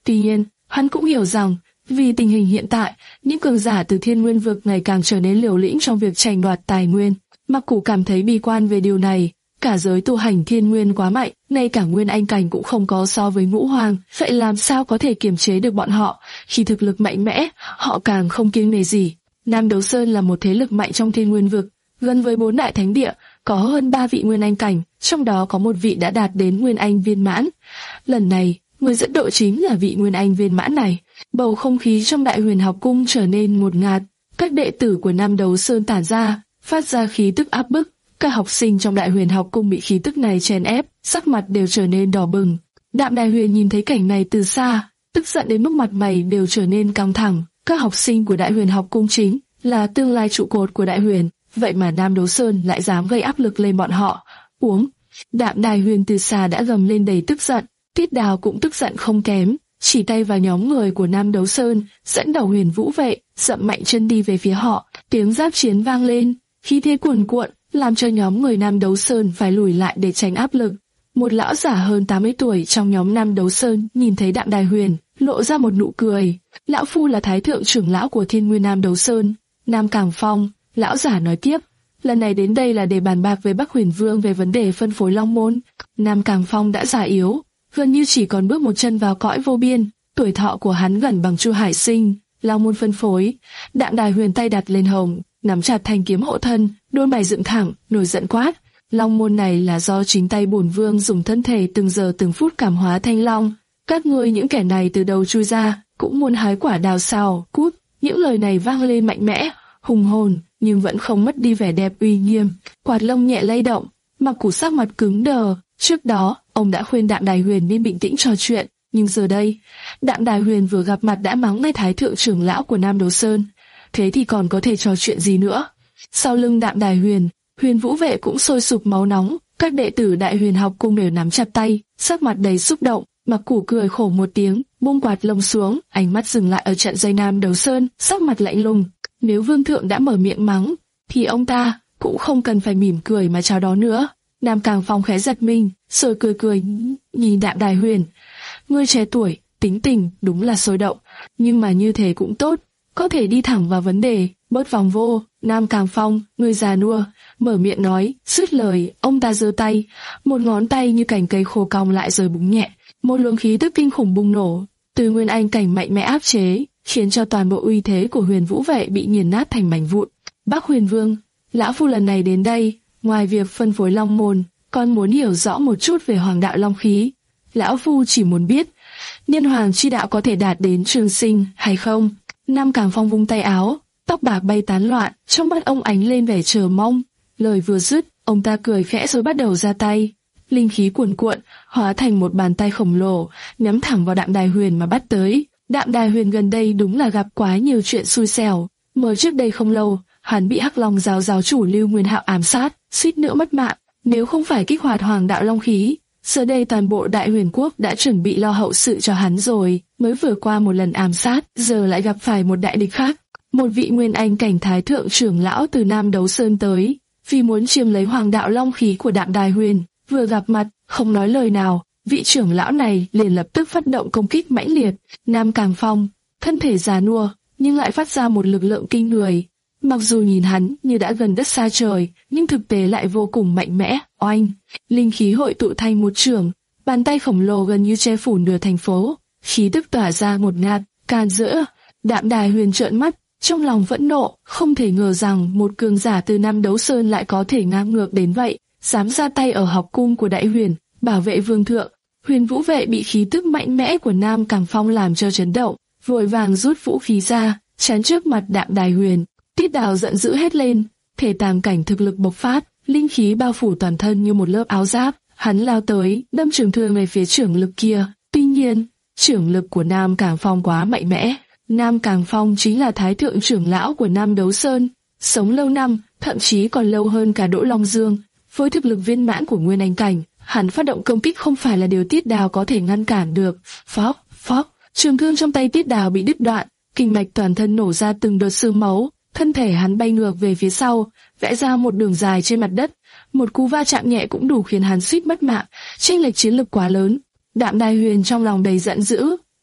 Tuy nhiên, hắn cũng hiểu rằng, vì tình hình hiện tại, những cường giả từ Thiên Nguyên vực ngày càng trở nên liều lĩnh trong việc tranh đoạt tài nguyên. Mặc Củ cảm thấy bi quan về điều này, cả giới tu hành Thiên Nguyên quá mạnh, ngay cả Nguyên Anh cảnh cũng không có so với Ngũ Hoàng, vậy làm sao có thể kiềm chế được bọn họ? Khi thực lực mạnh mẽ, họ càng không kiêng nể gì. Nam Đấu Sơn là một thế lực mạnh trong Thiên Nguyên vực, gần với bốn đại thánh địa, có hơn ba vị Nguyên Anh cảnh, trong đó có một vị đã đạt đến Nguyên Anh viên mãn. Lần này, người dẫn đội chính là vị Nguyên Anh viên mãn này. Bầu không khí trong Đại Huyền Học Cung trở nên ngột ngạt, các đệ tử của Nam Đấu Sơn tản ra, phát ra khí tức áp bức. Các học sinh trong Đại Huyền Học Cung bị khí tức này chèn ép, sắc mặt đều trở nên đỏ bừng. Đạm Đài Huyền nhìn thấy cảnh này từ xa, tức giận đến mức mặt mày đều trở nên căng thẳng. Các học sinh của Đại Huyền Học Cung chính là tương lai trụ cột của Đại Huyền, vậy mà Nam Đấu Sơn lại dám gây áp lực lên bọn họ. Uống. Đạm Đài Huyền từ xa đã gầm lên đầy tức giận, Tiết Đào cũng tức giận không kém, chỉ tay vào nhóm người của Nam Đấu Sơn, dẫn đầu Huyền Vũ vệ, dậm mạnh chân đi về phía họ. Tiếng giáp chiến vang lên, khí thế cuồn cuộn, làm cho nhóm người Nam Đấu Sơn phải lùi lại để tránh áp lực. Một lão giả hơn tám mươi tuổi trong nhóm Nam Đấu Sơn nhìn thấy Đạm Đài Huyền, lộ ra một nụ cười. Lão phu là thái thượng trưởng lão của Thiên Nguyên Nam Đấu Sơn, Nam Cảng Phong. Lão giả nói tiếp, lần này đến đây là để bàn bạc với Bắc Huyền Vương về vấn đề phân phối Long Môn. Nam Cảng Phong đã già yếu, gần như chỉ còn bước một chân vào cõi vô biên, tuổi thọ của hắn gần bằng Chu Hải Sinh. Long Môn phân phối. Đạm Đài Huyền tay đặt lên hồng, nắm chặt thanh kiếm hộ thân, đôi mày dựng thẳng, nổi giận quát. Long Môn này là do chính tay bổn vương dùng thân thể từng giờ từng phút cảm hóa thanh long. Các ngươi những kẻ này từ đầu chui ra, cũng muốn hái quả đào sao? Cút! Những lời này vang lên mạnh mẽ, hùng hồn, nhưng vẫn không mất đi vẻ đẹp uy nghiêm. Quạt lông nhẹ lay động, Mặc Củ sắc mặt cứng đờ. Trước đó, ông đã khuyên Đạm Đài Huyền nên bình tĩnh trò chuyện, nhưng giờ đây, Đạm Đài Huyền vừa gặp mặt đã mắng ngay thái thượng trưởng lão của Nam Đấu Sơn. Thế thì còn có thể trò chuyện gì nữa? Sau lưng Đạm Đài Huyền, Huyền Vũ vệ cũng sôi sục máu nóng, các đệ tử Đại Huyền Học Cung đều nắm chặt tay, sắc mặt đầy xúc động. Mặc Củ cười khổ một tiếng, buông quạt lông xuống, ánh mắt dừng lại ở trận dây Nam Đấu Sơn, sắc mặt lạnh lùng. Nếu vương thượng đã mở miệng mắng, thì ông ta cũng không cần phải mỉm cười mà chào đón nữa. Nam Cảng Phong khẽ giật mình, rồi cười cười nhìn Đạm Đài Huyền. Ngươi trẻ tuổi, tính tình đúng là sôi động, nhưng mà như thế cũng tốt, có thể đi thẳng vào vấn đề, bớt vòng vô. Nam Cảng Phong, ngươi già nua, mở miệng nói. Dứt lời, ông ta giơ tay, một ngón tay như cành cây khô cong lại rồi búng nhẹ, một luồng khí tức kinh khủng bùng nổ, từ Nguyên Anh cảnh mạnh mẽ áp chế, khiến cho toàn bộ uy thế của Huyền Vũ vệ bị nghiền nát thành mảnh vụn. Bắc Huyền Vương, lão phu lần này đến đây, ngoài việc phân phối Long Môn, còn muốn hiểu rõ một chút về Hoàng đạo Long khí. Lão phu chỉ muốn biết, Nhân Hoàng chi đạo có thể đạt đến trường sinh hay không? Nam Cảng Phong vung tay áo, tóc bạc bay tán loạn, trong mắt ông ánh lên vẻ chờ mong. Lời vừa dứt, ông ta cười khẽ rồi bắt đầu ra tay. Linh khí cuồn cuộn, hóa thành một bàn tay khổng lồ, nhắm thẳng vào Đạm Đài Huyền mà bắt tới. Đạm Đài Huyền gần đây đúng là gặp quá nhiều chuyện xui xẻo. Mới trước đây không lâu, hắn bị Hắc Long giáo giáo chủ Lưu Nguyên Hạo ám sát, suýt nữa mất mạng. Nếu không phải kích hoạt Hoàng đạo Long khí, giờ đây toàn bộ Đại Huyền quốc đã chuẩn bị lo hậu sự cho hắn rồi. Mới vừa qua một lần ám sát, giờ lại gặp phải một đại địch khác. Một vị Nguyên Anh cảnh thái thượng trưởng lão từ Nam Đấu Sơn tới, vì muốn chiếm lấy Hoàng đạo Long khí của Đạm Đài Huyền. Vừa gặp mặt, không nói lời nào, vị trưởng lão này liền lập tức phát động công kích mãnh liệt. Nam Cảng Phong, thân thể già nua, nhưng lại phát ra một lực lượng kinh người. Mặc dù nhìn hắn như đã gần đất xa trời, nhưng thực tế lại vô cùng mạnh mẽ. Oanh, linh khí hội tụ thành một trường, bàn tay khổng lồ gần như che phủ nửa thành phố, khí tức tỏa ra một ngạt, can rỡ. Đạm Đài Huyền trợn mắt, trong lòng vẫn nộ, không thể ngờ rằng một cường giả từ Nam Đấu Sơn lại có thể ngang ngược đến vậy, dám ra tay ở học cung của Đại Huyền, bảo vệ vương thượng. Huyền Vũ vệ bị khí tức mạnh mẽ của Nam Cảng Phong làm cho chấn động, vội vàng rút vũ khí ra, chắn trước mặt Đạm Đài Huyền. Tiết Đào giận dữ hét lên, thể tàng cảnh thực lực bộc phát, linh khí bao phủ toàn thân như một lớp áo giáp, hắn lao tới, đâm trường thương về phía trưởng lực kia. Tuy nhiên, trưởng lực của Nam Cảng Phong quá mạnh mẽ. Nam Cảng Phong chính là thái thượng trưởng lão của Nam Đấu Sơn, sống lâu năm, thậm chí còn lâu hơn cả Đỗ Long Dương. Với thực lực viên mãn của Nguyên Anh cảnh, hắn phát động công kích không phải là điều Tiết Đào có thể ngăn cản được. Phóc, phóc, trường thương trong tay Tiết Đào bị đứt đoạn, kinh mạch toàn thân nổ ra từng đợt xương máu, thân thể hắn bay ngược về phía sau, vẽ ra một đường dài trên mặt đất. Một cú va chạm nhẹ cũng đủ khiến hắn suýt mất mạng, chênh lệch chiến lực quá lớn. Đạm Đài Huyền trong lòng đầy giận dữ,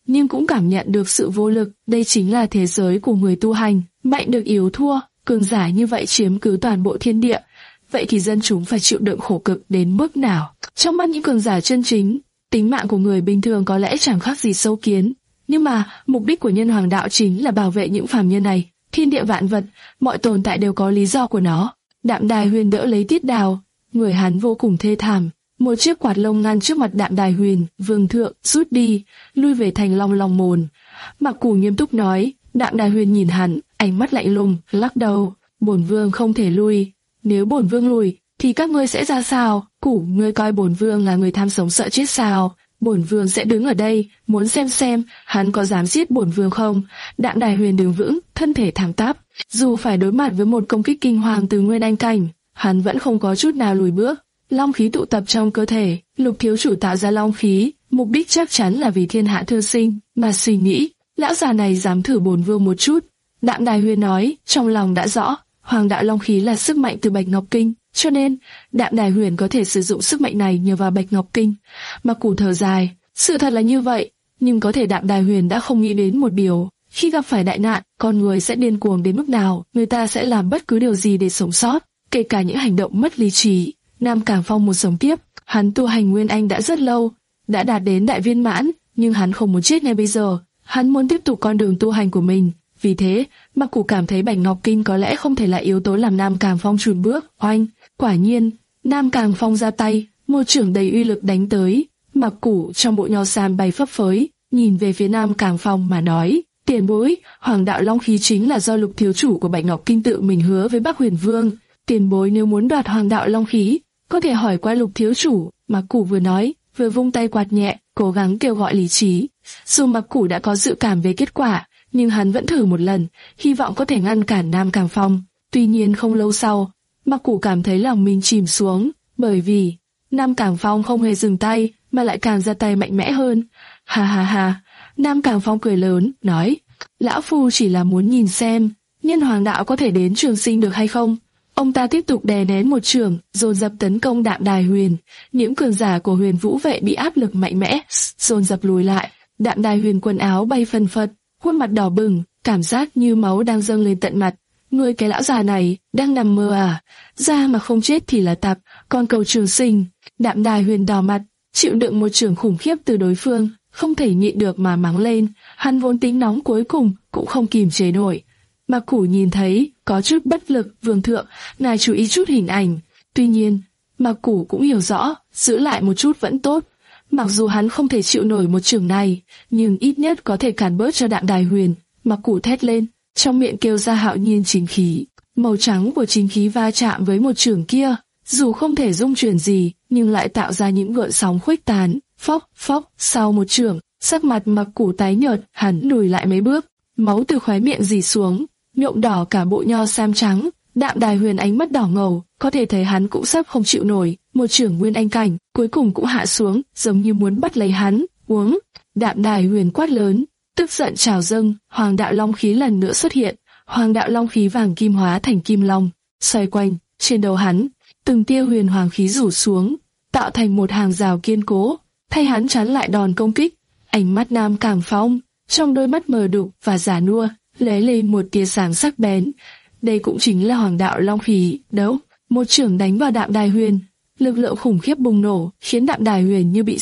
nhưng cũng cảm nhận được sự vô lực. Đây chính là thế giới của người tu hành, mạnh được yếu thua, cường giả như vậy chiếm cứ toàn bộ thiên địa. Vậy thì dân chúng phải chịu đựng khổ cực đến mức nào? Trong mắt những cường giả chân chính, tính mạng của người bình thường có lẽ chẳng khác gì sâu kiến. Nhưng mà, mục đích của nhân hoàng đạo chính là bảo vệ những phàm nhân này. Thiên địa vạn vật, mọi tồn tại đều có lý do của nó. Đạm Đài Huyền đỡ lấy Tiết Đào, người hắn vô cùng thê thảm. Một chiếc quạt lông ngăn trước mặt Đạm Đài Huyền, vương thượng, rút đi, lui về thành Long Long môn. Mặc Củ nghiêm túc nói. Đạm Đài Huyền nhìn hắn, ánh mắt lạnh lùng, lắc đầu. Bổn vương không thể lui. Nếu bổn vương lùi, thì các ngươi sẽ ra sao? Củ, ngươi coi bổn vương là người tham sống sợ chết sao? Bổn vương sẽ đứng ở đây, muốn xem xem hắn có dám giết bổn vương không. Đạm Đài Huyền đứng vững, thân thể thẳng tắp. Dù phải đối mặt với một công kích kinh hoàng từ Nguyên Anh cảnh, hắn vẫn không có chút nào lùi bước. Long khí tụ tập trong cơ thể, Lục thiếu chủ tạo ra long khí, mục đích chắc chắn là vì thiên hạ thương sinh. Mà suy nghĩ, lão già này dám thử bổn vương một chút. Đạm Đài Huyền nói, trong lòng đã rõ, hoàng đạo long khí là sức mạnh từ Bạch Ngọc Kinh, cho nên Đạm Đài Huyền có thể sử dụng sức mạnh này nhờ vào Bạch Ngọc Kinh. Mặc Củ thở dài, sự thật là như vậy, nhưng có thể Đạm Đài Huyền đã không nghĩ đến một điều, khi gặp phải đại nạn, con người sẽ điên cuồng đến mức nào, người ta sẽ làm bất cứ điều gì để sống sót, kể cả những hành động mất lý trí. Nam Cảng Phong muốn sống tiếp, hắn tu hành Nguyên Anh đã rất lâu, đã đạt đến đại viên mãn, nhưng hắn không muốn chết ngay bây giờ, hắn muốn tiếp tục con đường tu hành của mình. Vì thế, Mặc Củ cảm thấy Bạch Ngọc Kinh có lẽ không thể là yếu tố làm Nam Cảng Phong chùn bước. Oanh, quả nhiên, Nam Cảng Phong ra tay, một chưởng đầy uy lực đánh tới. Mặc Củ trong bộ nho sam bay phấp phới, nhìn về phía Nam Cảng Phong mà nói: Tiền bối, hoàng đạo long khí chính là do Lục thiếu chủ của Bạch Ngọc Kinh tự mình hứa với Bắc Huyền Vương. Tiền bối nếu muốn đoạt hoàng đạo long khí, có thể hỏi qua Lục thiếu chủ. Mặc Củ vừa nói, vừa vung tay quạt nhẹ, cố gắng kêu gọi lý trí. Dù Mặc Củ đã có dự cảm về kết quả, nhưng hắn vẫn thử một lần, hy vọng có thể ngăn cản Nam Cảng Phong. Tuy nhiên không lâu sau, Mặc Củ cảm thấy lòng mình chìm xuống, bởi vì Nam Cảng Phong không hề dừng tay, mà lại càng ra tay mạnh mẽ hơn. Ha ha ha, Nam Cảng Phong cười lớn, nói: Lão phu chỉ là muốn nhìn xem, nhân hoàng đạo có thể đến Trường Sinh được hay không. Ông ta tiếp tục đè nén một chưởng, dồn dập tấn công Đạm Đài Huyền. Những cường giả của Huyền Vũ vệ bị áp lực mạnh mẽ, dồn dập lùi lại. Đạm Đài Huyền quần áo bay phân phật, khuôn mặt đỏ bừng, cảm giác như máu đang dâng lên tận mặt. Ngươi cái lão già này, đang nằm mơ à? Ra mà không chết thì là tạp, còn cầu Trường Sinh. Đạm Đài Huyền đỏ mặt, chịu đựng một chưởng khủng khiếp từ đối phương, không thể nhịn được mà mắng lên. Hắn vốn tính nóng cuối cùng cũng không kìm chế nổi. Mặc Củ nhìn thấy, có chút bất lực. Vương thượng, ngài chú ý chút hình ảnh. Tuy nhiên, Mặc Củ cũng hiểu rõ, giữ lại một chút vẫn tốt. Mặc dù hắn không thể chịu nổi một chưởng này, nhưng ít nhất có thể cản bớt cho Đạm Đài Huyền. Mặc Củ thét lên, trong miệng kêu ra hạo nhiên chính khí. Màu trắng của chính khí va chạm với một chưởng kia, dù không thể dung chuyển gì, nhưng lại tạo ra những gợn sóng khuếch tán. Phốc, phốc, sau một chưởng, sắc mặt Mặc Củ tái nhợt, hắn lùi lại mấy bước, máu từ khóe miệng rỉ xuống, nhuộm đỏ cả bộ nho sam trắng. Đạm Đài Huyền ánh mắt đỏ ngầu, có thể thấy hắn cũng sắp không chịu nổi. Một chưởng Nguyên Anh cảnh cuối cùng cũng hạ xuống, giống như muốn bắt lấy hắn. Uống. Đạm Đài Huyền quát lớn, tức giận trào dâng. Hoàng đạo long khí lần nữa xuất hiện. Hoàng đạo long khí vàng kim hóa thành kim long, xoay quanh trên đầu hắn. Từng tia huyền hoàng khí rủ xuống, tạo thành một hàng rào kiên cố, thay hắn chắn lại đòn công kích. Ánh mắt Nam Cảng Phong, trong đôi mắt mờ đục và già nua, lóe lên một tia sáng sắc bén. Đây cũng chính là hoàng đạo long khí. Đấu, một chưởng đánh vào Đạm Đài Huyền, lực lượng khủng khiếp bùng nổ, khiến Đạm Đài Huyền như bị.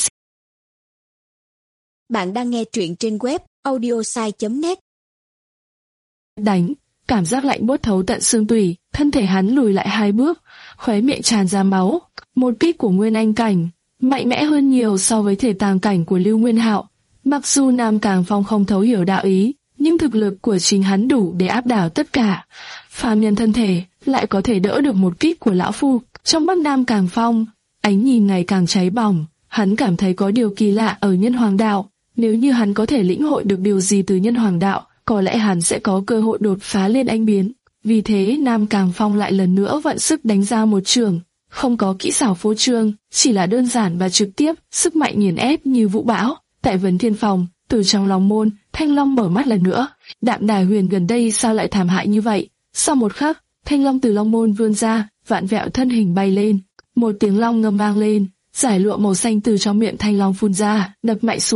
Bạn đang nghe truyện trên web audiosai chấm net. Đánh, cảm giác lạnh buốt thấu tận xương tủy, thân thể hắn lùi lại hai bước, khóe miệng tràn ra máu. Một kích của Nguyên Anh cảnh, mạnh mẽ hơn nhiều so với thể tàng cảnh của Lưu Nguyên Hạo. Mặc dù Nam Cảng Phong không thấu hiểu đạo ý, nhưng thực lực của chính hắn đủ để áp đảo tất cả. Phàm nhân thân thể lại có thể đỡ được một kích của lão phu. Trong mắt Nam Cảng Phong, ánh nhìn ngày càng cháy bỏng. Hắn cảm thấy có điều kỳ lạ ở nhân hoàng đạo. Nếu như hắn có thể lĩnh hội được điều gì từ nhân hoàng đạo, có lẽ hắn sẽ có cơ hội đột phá lên anh biến. Vì thế Nam Cảng Phong lại lần nữa vận sức đánh ra một chưởng, không có kỹ xảo phô trương, chỉ là đơn giản và trực tiếp, sức mạnh nghiền ép như vũ bão. Tại Vấn Thiên Phòng, từ trong Long môn, Thanh Long mở mắt lần nữa. Đạm Đài Huyền gần đây sao lại thảm hại như vậy? Sau một khắc, Thanh Long từ Long môn vươn ra, vạn vẹo thân hình bay lên. Một tiếng long ngâm vang lên, giải lụa màu xanh từ trong miệng Thanh Long phun ra, đập mạnh xuống.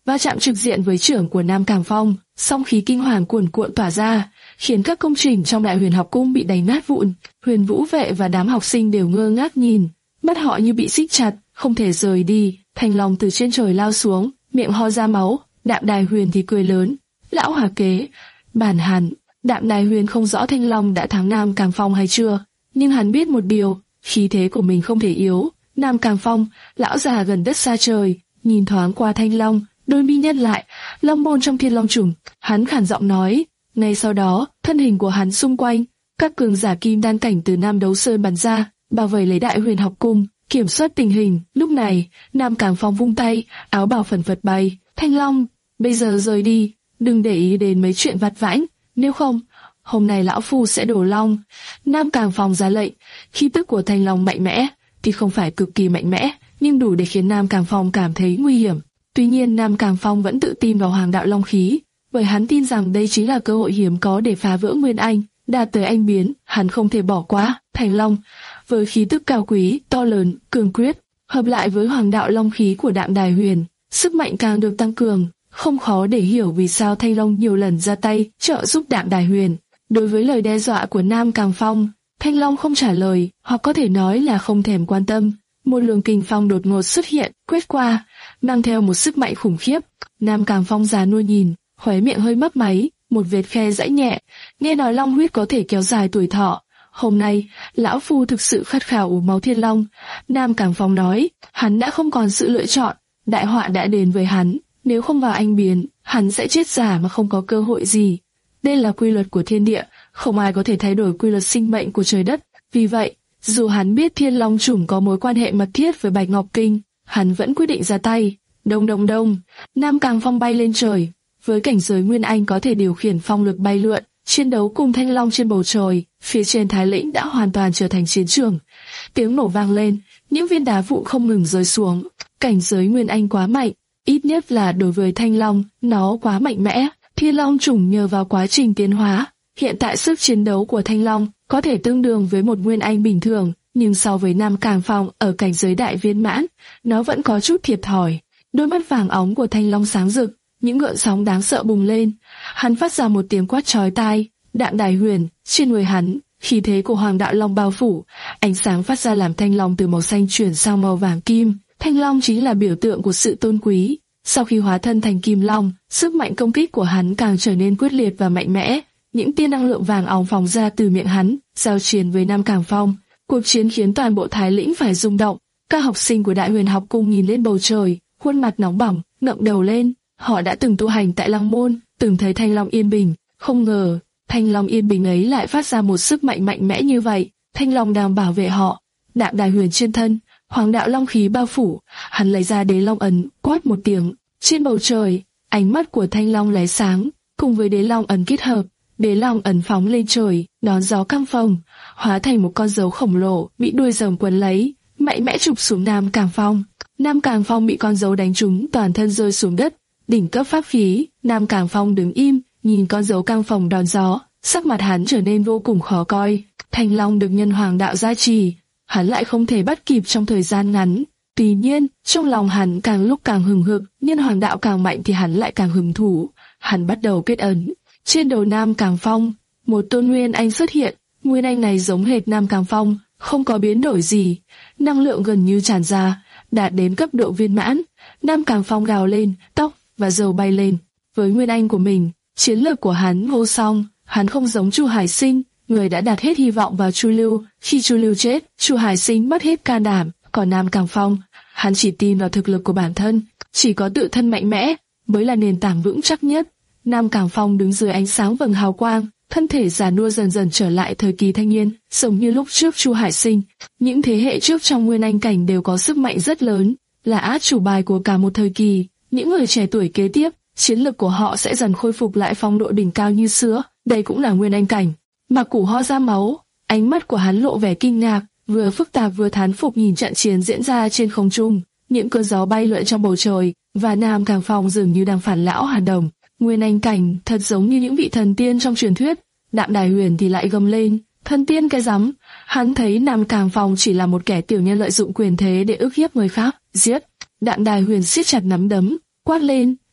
va chạm trực diện với trưởng của Nam Cảng Phong, song khí kinh hoàng cuồn cuộn tỏa ra, khiến các công trình trong Đại Huyền học cung bị đánh nát vụn. Huyền Vũ vệ và đám học sinh đều ngơ ngác nhìn, mắt họ như bị xích chặt, không thể rời đi. Thanh Long từ trên trời lao xuống, miệng ho ra máu. Đạm Đài Huyền thì cười lớn, lão hòa kế, bản hắn. Đạm Đài Huyền không rõ Thanh Long đã thắng Nam Cảng Phong hay chưa, nhưng hắn biết một điều, khí thế của mình không thể yếu. Nam Cảng Phong, lão già gần đất xa trời, nhìn thoáng qua Thanh Long, đôi mi nhăn lại, long môn trong Thiên Long Trùng, hắn khản giọng nói. Ngay sau đó, thân hình của hắn xung quanh, các cường giả kim đan cảnh từ Nam Đấu Sơn bắn ra, bao vây lấy Đại Huyền học cung, kiểm soát tình hình. Lúc này, Nam Cảng Phong vung tay, áo bào phần phật bay. Thanh Long, bây giờ rời đi, đừng để ý đến mấy chuyện vặt vãnh, nếu không, hôm nay lão phu sẽ đổ long. Nam Cảng Phong ra lệnh. Khí tức của Thanh Long mạnh mẽ, thì không phải cực kỳ mạnh mẽ, nhưng đủ để khiến Nam Cảng Phong cảm thấy nguy hiểm. Tuy nhiên Nam Cảng Phong vẫn tự tin vào Hoàng đạo long khí, bởi hắn tin rằng đây chính là cơ hội hiếm có để phá vỡ Nguyên Anh, đạt tới anh biến, hắn không thể bỏ qua. Thanh Long, với khí tức cao quý, to lớn, cường quyết, hợp lại với Hoàng đạo long khí của Đạm Đài Huyền, sức mạnh càng được tăng cường. Không khó để hiểu vì sao Thanh Long nhiều lần ra tay trợ giúp Đạm Đài Huyền. Đối với lời đe dọa của Nam Cảng Phong, Thanh Long không trả lời, hoặc có thể nói là không thèm quan tâm. Một luồng kình phong đột ngột xuất hiện, quét qua, mang theo một sức mạnh khủng khiếp. Nam Cảng Phong già nua nhìn, khóe miệng hơi mấp máy, một vệt khe giãy nhẹ. Nghe nói long huyết có thể kéo dài tuổi thọ. Hôm nay, lão phu thực sự khát khao uống máu thiên long. Nam Cảng Phong nói, hắn đã không còn sự lựa chọn, đại họa đã đến với hắn. Nếu không vào anh biến, hắn sẽ chết giả mà không có cơ hội gì. Đây là quy luật của thiên địa, không ai có thể thay đổi quy luật sinh mệnh của trời đất. Vì vậy, dù hắn biết Thiên Long Chủng có mối quan hệ mật thiết với Bạch Ngọc Kinh, hắn vẫn quyết định ra tay. Đông đông đông, Nam Cảng Phong bay lên trời. Với cảnh giới Nguyên Anh có thể điều khiển phong lực bay lượn, chiến đấu cùng Thanh Long trên bầu trời, phía trên Thái Lĩnh đã hoàn toàn trở thành chiến trường. Tiếng nổ vang lên, những viên đá vụn không ngừng rơi xuống. Cảnh giới Nguyên Anh quá mạnh, ít nhất là đối với Thanh Long, nó quá mạnh mẽ. Thiên Long Chủng nhờ vào quá trình tiến hóa, hiện tại sức chiến đấu của Thanh Long có thể tương đương với một Nguyên Anh bình thường, nhưng so với Nam Cảng Phong ở cảnh giới đại viên mãn, nó vẫn có chút thiệt thòi. Đôi mắt vàng óng của Thanh Long sáng rực, những gợn sóng đáng sợ bùng lên. Hắn phát ra một tiếng quát chói tai. Đạm Đài Huyền, trên người hắn, khí thế của Hoàng đạo long bao phủ, ánh sáng phát ra làm Thanh Long từ màu xanh chuyển sang màu vàng kim. Thanh Long chính là biểu tượng của sự tôn quý. Sau khi hóa thân thành Kim Long, sức mạnh công kích của hắn càng trở nên quyết liệt và mạnh mẽ. Những tia năng lượng vàng óng phóng ra từ miệng hắn, giao chiến với Nam Cảng Phong. Cuộc chiến khiến toàn bộ Thái Lĩnh phải rung động. Các học sinh của Đại Huyền học cung nhìn lên bầu trời, khuôn mặt nóng bỏng, ngẩng đầu lên. Họ đã từng tu hành tại Lăng Môn, từng thấy Thanh Long yên bình. Không ngờ, Thanh Long yên bình ấy lại phát ra một sức mạnh mạnh mẽ như vậy. Thanh Long đang bảo vệ họ. Đạm Đài Huyền trên thân, Hoàng đạo long khí bao phủ. Hắn lấy ra đế long ấn, quát một tiếng. Trên bầu trời, ánh mắt của Thanh Long lóe sáng, cùng với đế long ấn kết hợp. Đế long ấn phóng lên trời, đón gió căng phồng, hóa thành một con dấu khổng lồ bị đuôi rồng quấn lấy, mạnh mẽ chụp xuống Nam Cảng Phong. Nam Cảng Phong bị con dấu đánh trúng, toàn thân rơi xuống đất. Đỉnh cấp pháp khí, Nam Cảng Phong đứng im, nhìn con dấu căng phồng đón gió, sắc mặt hắn trở nên vô cùng khó coi. Thanh Long được nhân hoàng đạo gia trì, hắn lại không thể bắt kịp trong thời gian ngắn. Tuy nhiên, trong lòng hắn càng lúc càng hừng hực, nhân hoàng đạo càng mạnh thì hắn lại càng hứng thú. Hắn bắt đầu kết ấn. Trên đầu Nam Cảng Phong, một tôn Nguyên Anh xuất hiện. Nguyên Anh này giống hệt Nam Cảng Phong, không có biến đổi gì, năng lượng gần như tràn ra, đạt đến cấp độ viên mãn. Nam Cảng Phong gào lên, tóc và dầu bay lên. Với Nguyên Anh của mình, chiến lược của hắn vô song. Hắn không giống Chu Hải Sinh, người đã đặt hết hy vọng vào Chu Lưu. Khi Chu Lưu chết, Chu Hải Sinh mất hết can đảm. Còn Nam Cảng Phong, hắn chỉ tin vào thực lực của bản thân, chỉ có tự thân mạnh mẽ mới là nền tảng vững chắc nhất. Nam Cảng Phong đứng dưới ánh sáng vầng hào quang, thân thể già nua dần dần trở lại thời kỳ thanh niên, giống như lúc trước Chu Hải Sinh. Những thế hệ trước trong Nguyên Anh cảnh đều có sức mạnh rất lớn, là át chủ bài của cả một thời kỳ. Những người trẻ tuổi kế tiếp, chiến lực của họ sẽ dần khôi phục lại phong độ đỉnh cao như xưa. Đây cũng là Nguyên Anh cảnh. Mạc Củ ho ra máu, ánh mắt của hắn lộ vẻ kinh ngạc, vừa phức tạp vừa thán phục nhìn trận chiến diễn ra trên không trung. Những cơn gió bay lượn trong bầu trời, và Nam Cảng Phong dường như đang phản lão Hàn Đồng. Nguyên Anh cảnh thật giống như những vị thần tiên trong truyền thuyết. Đạm Đài Huyền thì lại gầm lên, thần tiên cái rắm. Hắn thấy Nam Cảng Phong chỉ là một kẻ tiểu nhân lợi dụng quyền thế để ức hiếp người khác. Giết! Đạm Đài Huyền siết chặt nắm đấm, quát lên,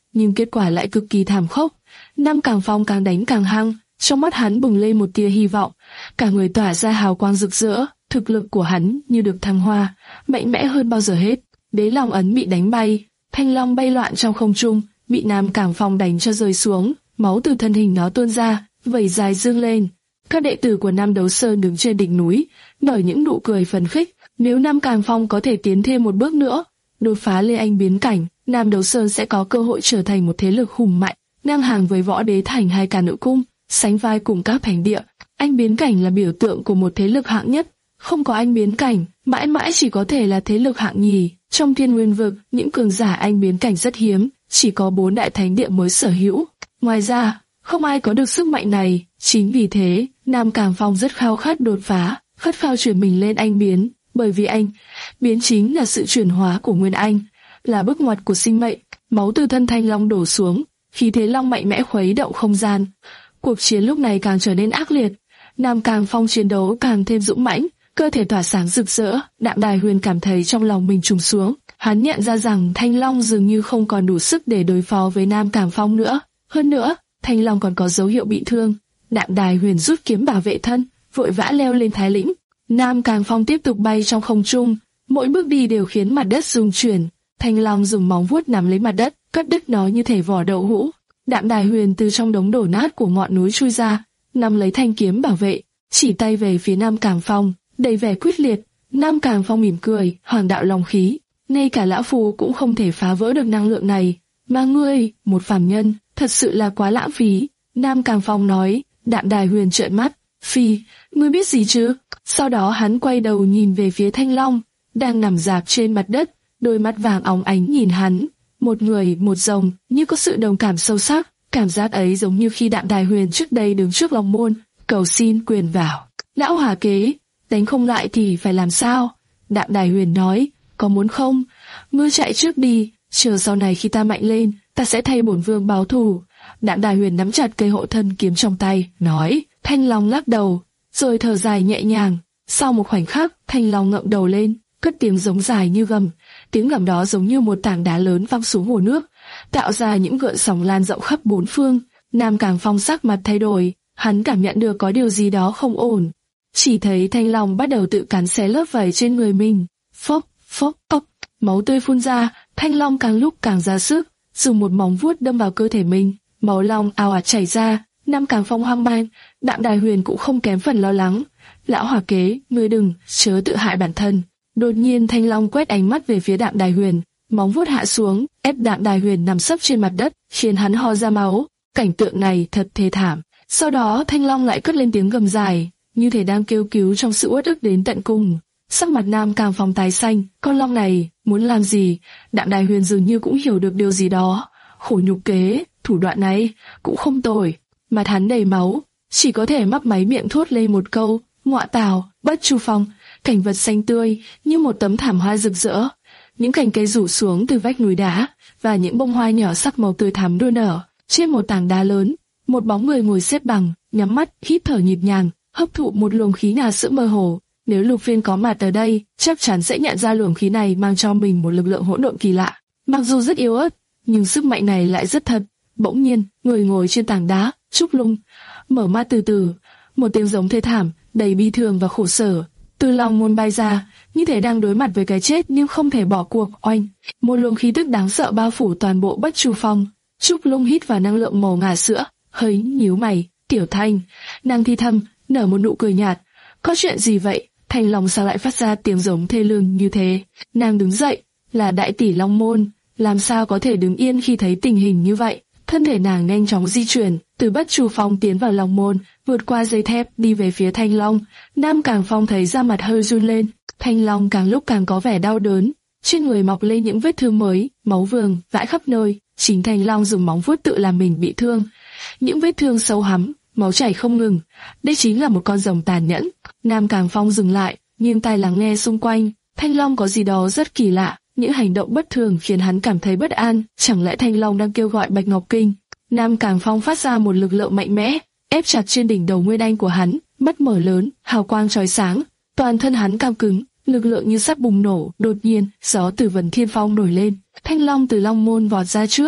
nhưng kết quả lại cực kỳ thảm khốc. Nam Càng Phong càng đánh càng hăng, trong mắt hắn bừng lên một tia hy vọng, cả người tỏa ra hào quang rực rỡ, thực lực của hắn như được thăng hoa, mạnh mẽ hơn bao giờ hết. Đế Long ấn bị đánh bay, thanh long bay loạn trong không trung, bị Nam Càng Phong đánh cho rơi xuống, máu từ thân hình nó tuôn ra, vẩy dài dương lên. Các đệ tử của Nam Đấu Sơn đứng trên đỉnh núi, nở những nụ cười phấn khích. Nếu Nam Càng Phong có thể tiến thêm một bước nữa, đột phá lên anh biến cảnh, Nam Đấu Sơn sẽ có cơ hội trở thành một thế lực hùng mạnh, ngang hàng với Võ Đế Thành hay cả Nữ Cung, sánh vai cùng các thánh địa. Anh biến cảnh là biểu tượng của một thế lực hạng nhất, không có anh biến cảnh, mãi mãi chỉ có thể là thế lực hạng nhì. Trong Thiên Nguyên Vực, những cường giả anh biến cảnh rất hiếm, chỉ có bốn đại thánh địa mới sở hữu. Ngoài ra, không ai có được sức mạnh này. Chính vì thế, Nam Càng Phong rất khao khát đột phá, khát khao chuyển mình lên anh biến, bởi vì anh biến chính là sự chuyển hóa của nguyên anh, là bước ngoặt của sinh mệnh. Máu từ thân thanh long đổ xuống, khí thế long mạnh mẽ khuấy động không gian. Cuộc chiến lúc này càng trở nên ác liệt, Nam Càng Phong chiến đấu càng thêm dũng mãnh, cơ thể tỏa sáng rực rỡ. Đạm Đài Huyền cảm thấy trong lòng mình trùng xuống, hắn nhận ra rằng Thanh Long dường như không còn đủ sức để đối phó với Nam Càng Phong nữa. Hơn nữa, Thanh Long còn có dấu hiệu bị thương. Đạm Đài Huyền rút kiếm bảo vệ thân, vội vã leo lên thái lĩnh. Nam Càng Phong tiếp tục bay trong không trung, mỗi bước đi đều khiến mặt đất rung chuyển. Thanh Long dùng móng vuốt nắm lấy mặt đất, cắt đứt nó như thể vỏ đậu hũ. Đạm Đài Huyền từ trong đống đổ nát của ngọn núi chui ra, nắm lấy thanh kiếm bảo vệ, chỉ tay về phía Nam Càng Phong, đầy vẻ quyết liệt. Nam Càng Phong mỉm cười, hoàng đạo long khí, ngay cả lão phù cũng không thể phá vỡ được năng lượng này, mà ngươi, một phàm nhân, thật sự là quá lãng phí. Nam Càng Phong nói. Đạm Đài Huyền trợn mắt, phi, ngươi biết gì chứ? Sau đó hắn quay đầu nhìn về phía Thanh Long, đang nằm rạp trên mặt đất, đôi mắt vàng óng ánh nhìn hắn. Một người, một rồng, như có sự đồng cảm sâu sắc. Cảm giác ấy giống như khi Đạm Đài Huyền trước đây đứng trước Long Môn, cầu xin quyền vào. Lão Hỏa Kế, đánh không lại thì phải làm sao? Đạm Đài Huyền nói, có muốn không? Ngươi chạy trước đi, chờ sau này khi ta mạnh lên, ta sẽ thay bổn vương báo thù. Đạm Đài Huyền nắm chặt cây hộ thân kiếm trong tay, nói. Thanh Long lắc đầu, rồi thở dài nhẹ nhàng. Sau một khoảnh khắc, Thanh Long ngậm đầu lên, cất tiếng giống dài như gầm. Tiếng gầm đó giống như một tảng đá lớn văng xuống hồ nước, tạo ra những gợn sóng lan rộng khắp bốn phương. Nam Càng Phong sắc mặt thay đổi, hắn cảm nhận được có điều gì đó không ổn. Chỉ thấy Thanh Long bắt đầu tự cắn xé lớp vảy trên người mình. Phốc, phốc, phốc, máu tươi phun ra. Thanh Long càng lúc càng ra sức, dùng một móng vuốt đâm vào cơ thể mình. Máu long ào ạt chảy ra. Nam Càng Phong hoang mang, Đạm Đài Huyền cũng không kém phần lo lắng. Lão Hỏa Kế, ngươi đừng, chớ tự hại bản thân. Đột nhiên Thanh Long quét ánh mắt về phía Đạm Đài Huyền, móng vuốt hạ xuống, ép Đạm Đài Huyền nằm sấp trên mặt đất, khiến hắn ho ra máu. Cảnh tượng này thật thê thảm. Sau đó Thanh Long lại cất lên tiếng gầm dài, như thể đang kêu cứu trong sự uất ức đến tận cùng. Sắc mặt Nam Càng Phong tái xanh, con long này muốn làm gì? Đạm Đài Huyền dường như cũng hiểu được điều gì đó. Khổ nhục kế, thủ đoạn này cũng không tồi. Mặt hắn đầy máu, chỉ có thể mấp máy miệng thốt lên một câu, ngọa tào, Bất Chu Phong. Cảnh vật xanh tươi như một tấm thảm hoa rực rỡ, những cành cây rủ xuống từ vách núi đá và những bông hoa nhỏ sắc màu tươi thắm đua nở. Trên một tảng đá lớn, một bóng người ngồi xếp bằng, nhắm mắt, hít thở nhịp nhàng, hấp thụ một luồng khí ngà sữa mơ hồ. Nếu Lục Phiên có mặt ở đây, chắc chắn sẽ nhận ra luồng khí này mang cho mình một lực lượng hỗn độn kỳ lạ. Mặc dù rất yếu ớt, nhưng sức mạnh này lại rất thật. Bỗng nhiên, người ngồi trên tảng đá, Trúc Lung, mở mắt từ từ, một tiếng giống thê thảm, đầy bi thương và khổ sở, từ lòng môn bay ra, như thể đang đối mặt với cái chết nhưng không thể bỏ cuộc. Oanh, một luồng khí tức đáng sợ bao phủ toàn bộ Bất Chu Phong. Trúc Lung hít vào năng lượng màu ngà sữa, hơi nhíu mày. Tiểu Thanh, nàng thi thầm, nở một nụ cười nhạt. Có chuyện gì vậy? Thanh Long sao lại phát ra tiếng giống thê lương như thế? Nàng đứng dậy, là đại tỷ Long Môn, làm sao có thể đứng yên khi thấy tình hình như vậy? Thân thể nàng nhanh chóng di chuyển, từ Bất Chu Phong tiến vào Long Môn, vượt qua dây thép đi về phía Thanh Long. Nam Càng Phong thấy da mặt hơi run lên. Thanh Long càng lúc càng có vẻ đau đớn, trên người mọc lên những vết thương mới, máu vàng vãi khắp nơi. Chính Thanh Long dùng móng vuốt tự làm mình bị thương, những vết thương sâu hắm, máu chảy không ngừng. Đây chính là một con rồng tàn nhẫn. Nam Càng Phong dừng lại, nghiêng tai lắng nghe xung quanh. Thanh Long có gì đó rất kỳ lạ, những hành động bất thường khiến hắn cảm thấy bất an. Chẳng lẽ Thanh Long đang kêu gọi Bạch Ngọc Kinh? Nam Càng Phong phát ra một lực lượng mạnh mẽ, ép chặt trên đỉnh đầu nguyên anh của hắn, mắt mở lớn, hào quang chói sáng, toàn thân hắn căng cứng, lực lượng như sắp bùng nổ. Đột nhiên, gió từ Vân Thiên Phong nổi lên, Thanh Long từ Long Môn vọt ra trước,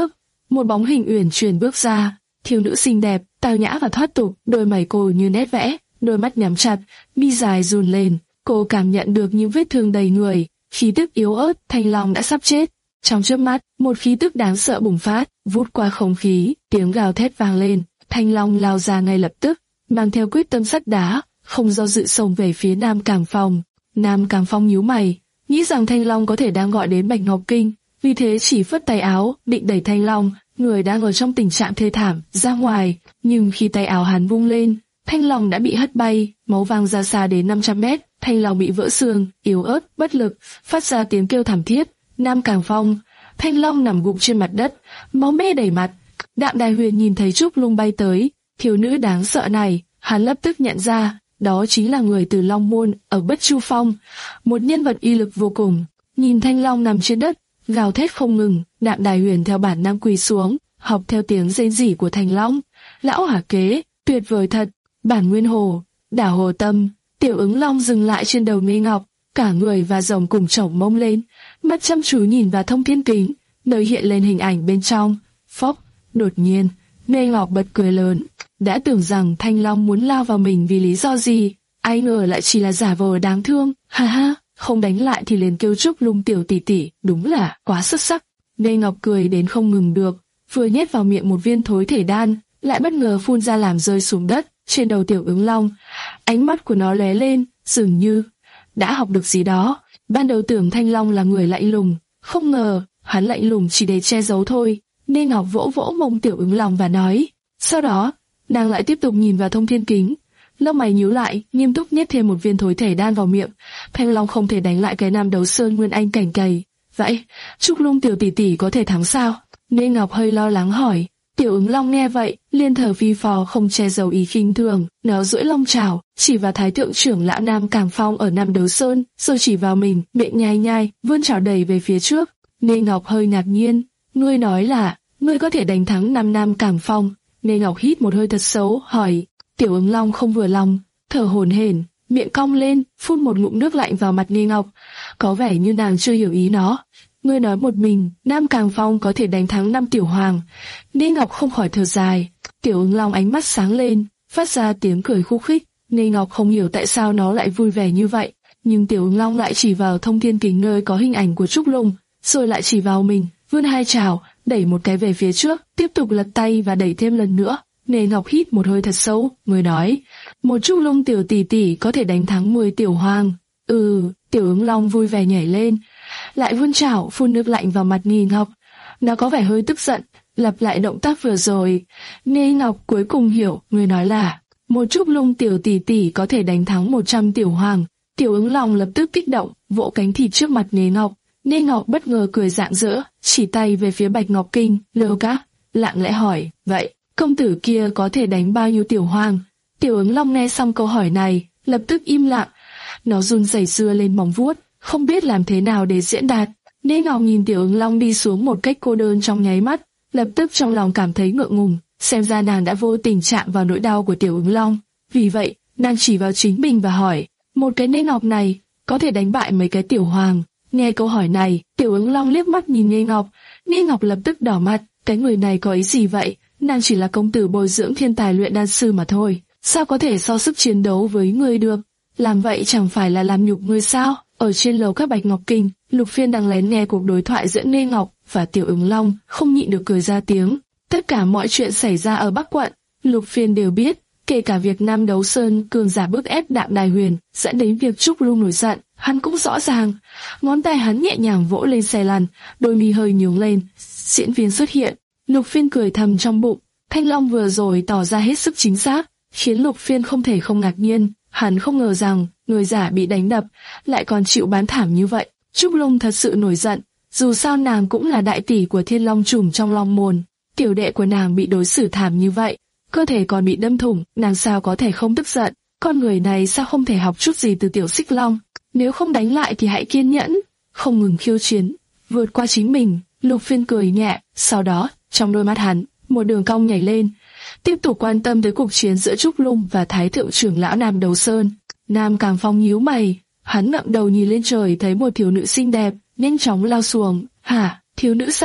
một bóng hình uyển chuyển bước ra. Thiếu nữ xinh đẹp, tao nhã và thoát tục, đôi mày cô như nét vẽ, đôi mắt nhắm chặt, mi dài run lên. Cô cảm nhận được những vết thương đầy người, khí tức yếu ớt. Thanh Long đã sắp chết. Trong chớp mắt, một khí tức đáng sợ bùng phát, vút qua không khí, tiếng gào thét vang lên. Thanh Long lao ra ngay lập tức, mang theo quyết tâm sắt đá, không do dự xông về phía Nam Cảng Phong. Nam Cảng Phong nhíu mày, nghĩ rằng Thanh Long có thể đang gọi đến Bạch Ngọc Kinh, vì thế chỉ phất tay áo, định đẩy Thanh Long, người đang ở trong tình trạng thê thảm, ra ngoài. Nhưng khi tay áo hắn vung lên, Thanh Long đã bị hất bay, máu văng ra xa đến năm trăm mét. Thanh Long bị vỡ xương, yếu ớt, bất lực, phát ra tiếng kêu thảm thiết. Nam Cảng Phong, Thanh Long nằm gục trên mặt đất, máu me đầy mặt. Đạm Đài Huyền nhìn thấy Trúc Lung bay tới, thiếu nữ đáng sợ này, hắn lập tức nhận ra, đó chính là người từ Long Môn ở Bất Chu Phong, một nhân vật uy lực vô cùng. Nhìn Thanh Long nằm trên đất, gào thét không ngừng, Đạm Đài Huyền theo bản năng quỳ xuống, học theo tiếng rên rỉ của Thanh Long. Lão hả kế, tuyệt vời thật. Bản Nguyên Hồ, Đảo Hồ Tâm. Tiểu Ứng Long dừng lại trên đầu Nghê Ngọc, cả người và rồng cùng chổng mông lên, mắt chăm chú nhìn vào thông thiên kính, nơi hiện lên hình ảnh bên trong. Phốc, đột nhiên, Nghê Ngọc bật cười lớn, đã tưởng rằng Thanh Long muốn lao vào mình vì lý do gì, ai ngờ lại chỉ là giả vờ đáng thương. Ha ha, không đánh lại thì liền kêu Trúc Lung tiểu tỷ tỷ, đúng là quá xuất sắc. Nghê Ngọc cười đến không ngừng được, vừa nhét vào miệng một viên thối thể đan, lại bất ngờ phun ra làm rơi xuống đất trên đầu Tiểu Ứng Long. Ánh mắt của nó lóe lên, dường như đã học được gì đó. Ban đầu tưởng Thanh Long là người lạnh lùng, không ngờ hắn lạnh lùng chỉ để che giấu thôi. Nên Ngọc vỗ vỗ mông Tiểu Ứng Long và nói. Sau đó, nàng lại tiếp tục nhìn vào thông thiên kính, lông mày nhíu lại, nghiêm túc nhét thêm một viên thối thể đan vào miệng. Thanh Long không thể đánh lại cái Nam Đấu Sơn Nguyên Anh cảnh cầy. Vậy, Trúc Lung tiểu tỷ tỷ có thể thắng sao? Nên Ngọc hơi lo lắng hỏi. Tiểu Ứng Long nghe vậy, liên thở phi phò không che giấu ý khinh thường, nó duỗi long trảo, chỉ vào Thái thượng trưởng lão Nam Cảng Phong ở Nam Đấu Sơn, rồi chỉ vào mình, miệng nhai nhai, vươn trảo đẩy về phía trước. Nên Ngọc hơi ngạc nhiên, ngươi nói là, ngươi có thể đánh thắng năm Nam Cảng Phong? Nên Ngọc hít một hơi thật xấu, hỏi. Tiểu Ứng Long không vừa lòng, thở hổn hển, miệng cong lên, phun một ngụm nước lạnh vào mặt Nghê Ngọc, có vẻ như nàng chưa hiểu ý nó. Ngươi nói một mình, Nam Cảng Phong có thể đánh thắng năm tiểu hoàng. Nghê Ngọc không khỏi thở dài. Tiểu Ứng Long ánh mắt sáng lên, phát ra tiếng cười khúc khích. Nghê Ngọc không hiểu tại sao nó lại vui vẻ như vậy, nhưng Tiểu Ứng Long lại chỉ vào thông thiên kính nơi có hình ảnh của Trúc Lung, rồi lại chỉ vào mình, vươn hai trảo, đẩy một cái về phía trước, tiếp tục lật tay và đẩy thêm lần nữa. Nghê Ngọc hít một hơi thật sâu, mới nói, một Trúc Lung tiểu tỷ tỷ có thể đánh thắng mười tiểu hoàng. Ừ, Tiểu Ứng Long vui vẻ nhảy lên, lại vươn chảo phun nước lạnh vào mặt Nghê Ngọc. Nó có vẻ hơi tức giận, lặp lại động tác vừa rồi. Nghê Ngọc cuối cùng hiểu, người nói là một Trúc Lung tiểu tỷ tỷ có thể đánh thắng một trăm tiểu hoàng. Tiểu Ứng Long lập tức kích động, vỗ cánh thịt trước mặt Nghê Ngọc. Nghê Ngọc bất ngờ cười rạng rỡ, chỉ tay về phía Bạch Ngọc Kinh, lơ cá, lặng lẽ hỏi, vậy công tử kia có thể đánh bao nhiêu tiểu hoàng? Tiểu Ứng Long nghe xong câu hỏi này, lập tức im lặng. Nó run rẩy xưa lên móng vuốt, không biết làm thế nào để diễn đạt. Nghê Ngọc nhìn Tiểu Ứng Long đi xuống một cách cô đơn trong nháy mắt, lập tức trong lòng cảm thấy ngượng ngùng, xem ra nàng đã vô tình chạm vào nỗi đau của Tiểu Ứng Long. Vì vậy, nàng chỉ vào chính mình và hỏi, một cái Nghê Ngọc này có thể đánh bại mấy cái tiểu hoàng? Nghe câu hỏi này, Tiểu Ứng Long liếc mắt nhìn Nghê Ngọc, Nghê Ngọc lập tức đỏ mặt, cái người này có ý gì vậy? Nàng chỉ là công tử bồi dưỡng thiên tài luyện đan sư mà thôi, sao có thể so sức chiến đấu với ngươi được? Làm vậy chẳng phải là làm nhục ngươi sao? Ở trên lầu các Bạch Ngọc Kinh, Lục Phiên đang lén nghe cuộc đối thoại giữa Nghê Ngọc và Tiểu Ứng Long, không nhịn được cười ra tiếng. Tất cả mọi chuyện xảy ra ở Bắc Quận, Lục Phiên đều biết, kể cả việc Nam Đấu Sơn cường giả bức ép Đạm Đài Huyền dẫn đến việc Trúc Lung nổi giận, hắn cũng rõ ràng. Ngón tay hắn nhẹ nhàng vỗ lên xe lăn, đôi mi hơi nhướng lên. Diễn viên xuất hiện. Lục Phiên cười thầm trong bụng, Thanh Long vừa rồi tỏ ra hết sức chính xác, khiến Lục Phiên không thể không ngạc nhiên. Hắn không ngờ rằng người giả bị đánh đập lại còn chịu bán thảm như vậy. Trúc Lung thật sự nổi giận, dù sao nàng cũng là đại tỷ của Thiên Long Trùm trong Long Môn. Tiểu đệ của nàng bị đối xử thảm như vậy, cơ thể còn bị đâm thủng, nàng sao có thể không tức giận? Con người này sao không thể học chút gì từ Tiểu Xích Long? Nếu không đánh lại thì hãy kiên nhẫn, không ngừng khiêu chiến, vượt qua chính mình. Lục Phiên cười nhẹ, sau đó trong đôi mắt hắn một đường cong nhảy lên, tiếp tục quan tâm tới cuộc chiến giữa Trúc Lung và Thái thượng trưởng lão Nam Đấu Sơn. Nam Cảng Phong nhíu mày, hắn ngẩng đầu nhìn lên trời thấy một thiếu nữ xinh đẹp nhanh chóng lao xuống. Hả, thiếu nữ sao?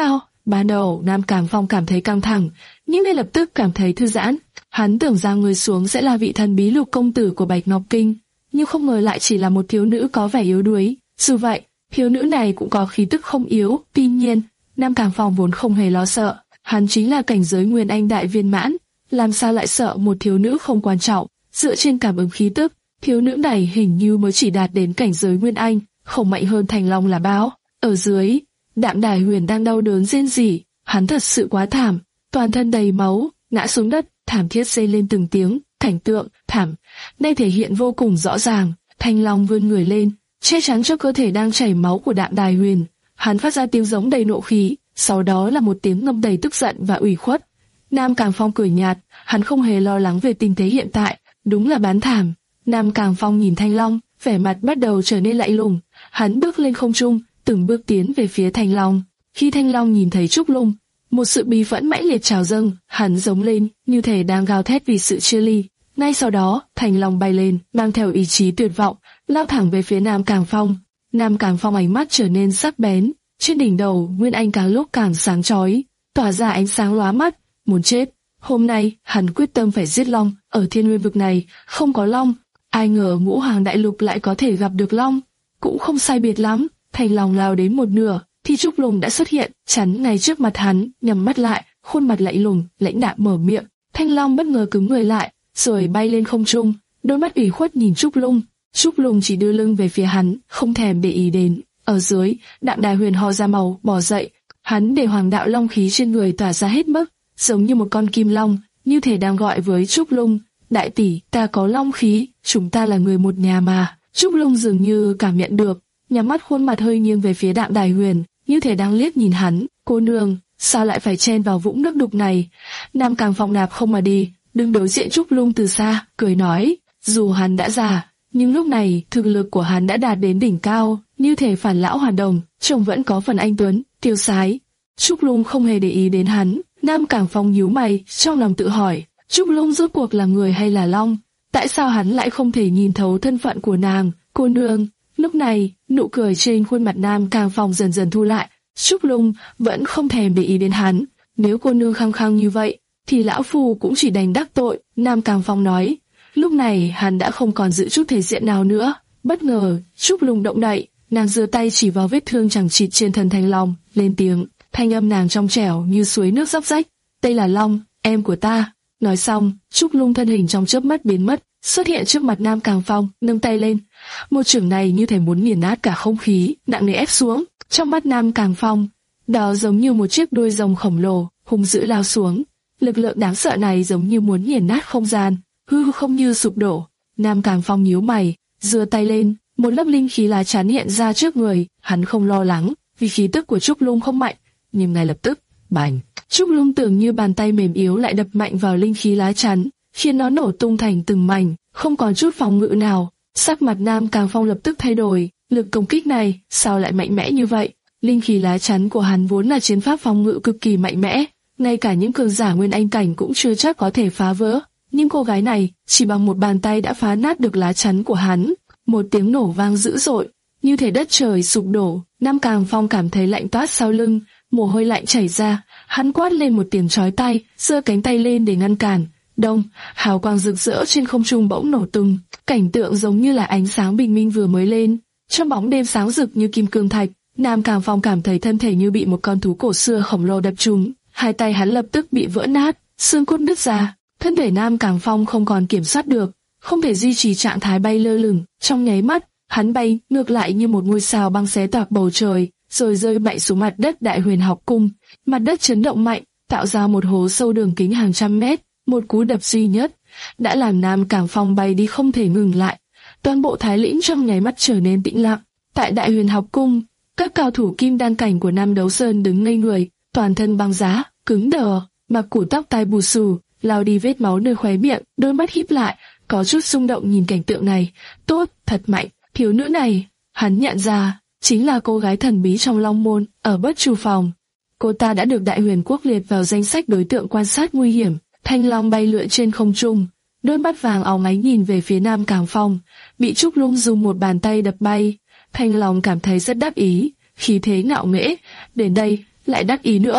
Ban đầu Nam Càn Phong cảm thấy căng thẳng, nhưng ngay lập tức cảm thấy thư giãn. Hắn tưởng rằng người xuống sẽ là vị thần bí Lục công tử của Bạch Ngọc Kinh, nhưng không ngờ lại chỉ là một thiếu nữ có vẻ yếu đuối. Dù vậy, thiếu nữ này cũng có khí tức không yếu. Tuy nhiên, Nam Càn Phong vốn không hề lo sợ, hắn chính là cảnh giới Nguyên Anh đại viên mãn, làm sao lại sợ một thiếu nữ không quan trọng. Dựa trên cảm ứng khí tức, thiếu nữ này hình như mới chỉ đạt đến cảnh giới Nguyên Anh, không mạnh hơn Thành Long là bao. Ở dưới, Đạm Đài Huyền đang đau đớn rên rỉ, hắn thật sự quá thảm, toàn thân đầy máu, ngã xuống đất, thảm thiết rên lên từng tiếng. Cảnh tượng thảm đây thể hiện vô cùng rõ ràng. Thanh Long vươn người lên, che chắn cho cơ thể đang chảy máu của Đạm Đài Huyền. Hắn phát ra tiếng giống đầy nộ khí, sau đó là một tiếng ngâm đầy tức giận và ủy khuất. Nam Càn Phong cười nhạt, hắn không hề lo lắng về tình thế hiện tại, đúng là bán thảm. Nam Càn Phong nhìn Thanh Long, vẻ mặt bắt đầu trở nên lạnh lùng. Hắn bước lên không trung, từng bước tiến về phía Thanh Long. Khi Thanh Long nhìn thấy Trúc Lung, một sự bí phẫn mãnh liệt trào dâng, hắn giống lên, như thể đang gào thét vì sự chia ly. Ngay sau đó, Thanh Long bay lên, mang theo ý chí tuyệt vọng, lao thẳng về phía Nam Càn Phong. Nam Càn Phong ánh mắt trở nên sắc bén, trên đỉnh đầu Nguyên Anh càng lúc càng sáng chói, tỏa ra ánh sáng lóa mắt. Muốn chết, hôm nay hắn quyết tâm phải giết Long. Ở Thiên Nguyên vực này không có Long, ai ngờ Ngũ Hoàng Đại Lục lại có thể gặp được Long, cũng không sai biệt lắm. Thanh Long lao đến một nửa, thì Trúc Lung đã xuất hiện, chắn ngay trước mặt hắn, nhắm mắt lại, khuôn mặt lạnh lùng, lãnh đạm mở miệng. Thanh Long bất ngờ cứng người lại, rồi bay lên không trung, đôi mắt ủy khuất nhìn Trúc Lung. Trúc Lung chỉ đưa lưng về phía hắn, không thèm để ý đến. Ở dưới, Đạm Đài Huyền ho ra màu, bò dậy, hắn để Hoàng đạo long khí trên người tỏa ra hết mức, giống như một con kim long, như thể đang gọi với Trúc Lung. Đại tỷ, ta có long khí, chúng ta là người một nhà mà. Trúc Lung dường như cảm nhận được, nhắm mắt, khuôn mặt hơi nghiêng về phía Đạm Đài Huyền, như thể đang liếc nhìn hắn. Cô nương, sao lại phải chen vào vũng nước đục này? Nam Càn Phong đạp không mà đi, đứng đối diện Trúc Lung từ xa, cười nói, dù hắn đã già, nhưng lúc này thực lực của hắn đã đạt đến đỉnh cao, như thể phản lão hoàn đồng, trông vẫn có phần anh tuấn, tiêu sái. Trúc Lung không hề để ý đến hắn. Nam Càn Phong nhíu mày, trong lòng tự hỏi, Trúc Lung rốt cuộc là người hay là long? Tại sao hắn lại không thể nhìn thấu thân phận của nàng? Cô nương. Lúc này, nụ cười trên khuôn mặt Nam Càn Phong dần dần thu lại. Trúc Lung vẫn không thèm để ý đến hắn. Nếu cô nương khăng khăng như vậy, thì lão phu cũng chỉ đành đắc tội. Nam Càn Phong nói. Lúc này hắn đã không còn giữ chút thể diện nào nữa. Bất ngờ, Trúc Lung động đậy, nàng giơ tay chỉ vào vết thương chẳng chịt trên thân Thanh Long, lên tiếng. Thanh âm nàng trong trẻo như suối nước róc rách. Đây là Long, em của ta. Nói xong, Trúc Lung thân hình trong chớp mắt biến mất, xuất hiện trước mặt Nam Càn Phong, nâng tay lên. Một chưởng này như thể muốn nghiền nát cả không khí, nặng nề ép xuống. Trong mắt Nam Càn Phong, đó giống như một chiếc đuôi rồng khổng lồ, hung dữ lao xuống. Lực lượng đáng sợ này giống như muốn nghiền nát không gian, hư không như sụp đổ. Nam Càn Phong nhíu mày, giơ tay lên, một lớp linh khí lá chắn hiện ra trước người. Hắn không lo lắng, vì khí tức của Trúc Lung không mạnh, nhưng ngay lập tức, bành, Trúc Lung tưởng như bàn tay mềm yếu lại đập mạnh vào linh khí lá chắn, khiến nó nổ tung thành từng mảnh, không còn chút phòng ngự nào. Sắc mặt Nam Càn Phong lập tức thay đổi, lực công kích này sao lại mạnh mẽ như vậy? Linh khí lá chắn của hắn vốn là chiến pháp phòng ngự cực kỳ mạnh mẽ, ngay cả những cường giả Nguyên Anh cảnh cũng chưa chắc có thể phá vỡ. Nhưng cô gái này chỉ bằng một bàn tay đã phá nát được lá chắn của hắn. Một tiếng nổ vang dữ dội, như thể đất trời sụp đổ. Nam Càn Phong cảm thấy lạnh toát sau lưng, mồ hôi lạnh chảy ra. Hắn quát lên một tiếng chói tai, giơ cánh tay lên để ngăn cản. Đông, hào quang rực rỡ trên không trung bỗng nổ tung, cảnh tượng giống như là ánh sáng bình minh vừa mới lên. Trong bóng đêm sáng rực như kim cương thạch, Nam Càn Phong cảm thấy thân thể như bị một con thú cổ xưa khổng lồ đập trúng, hai tay hắn lập tức bị vỡ nát, xương cốt nứt ra. Thân thể Nam Càn Phong không còn kiểm soát được, không thể duy trì trạng thái bay lơ lửng. Trong nháy mắt, hắn bay ngược lại như một ngôi sao băng xé toạc bầu trời, rồi rơi mạnh xuống mặt đất Đại Huyền Học Cung. Mặt đất chấn động mạnh, tạo ra một hố sâu đường kính hàng trăm mét. Một cú đập duy nhất đã làm Nam Càn Phong bay đi không thể ngừng lại. Toàn bộ Thái Lĩnh trong nháy mắt trở nên tĩnh lặng. Tại Đại Huyền Học Cung, các cao thủ kim đan cảnh của Nam Đấu Sơn đứng ngây người, toàn thân băng giá, cứng đờ, mặc củ tóc tai bù xù, lau đi vết máu nơi khóe miệng, đôi mắt híp lại, có chút xung động nhìn cảnh tượng này. Tốt, thật mạnh. Thiếu nữ này, hắn nhận ra, chính là cô gái thần bí trong Long Môn, ở Bất Chu Phòng. Cô ta đã được Đại Huyền Quốc liệt vào danh sách đối tượng quan sát nguy hiểm. Thanh Long bay lượn trên không trung, đôi mắt vàng óng ánh nhìn về phía Nam Càn Phong, bị Trúc Lung dùng một bàn tay đập bay. Thanh Long cảm thấy rất đắc ý, khí thế ngạo nghễ, đến đây lại đắc ý nữa.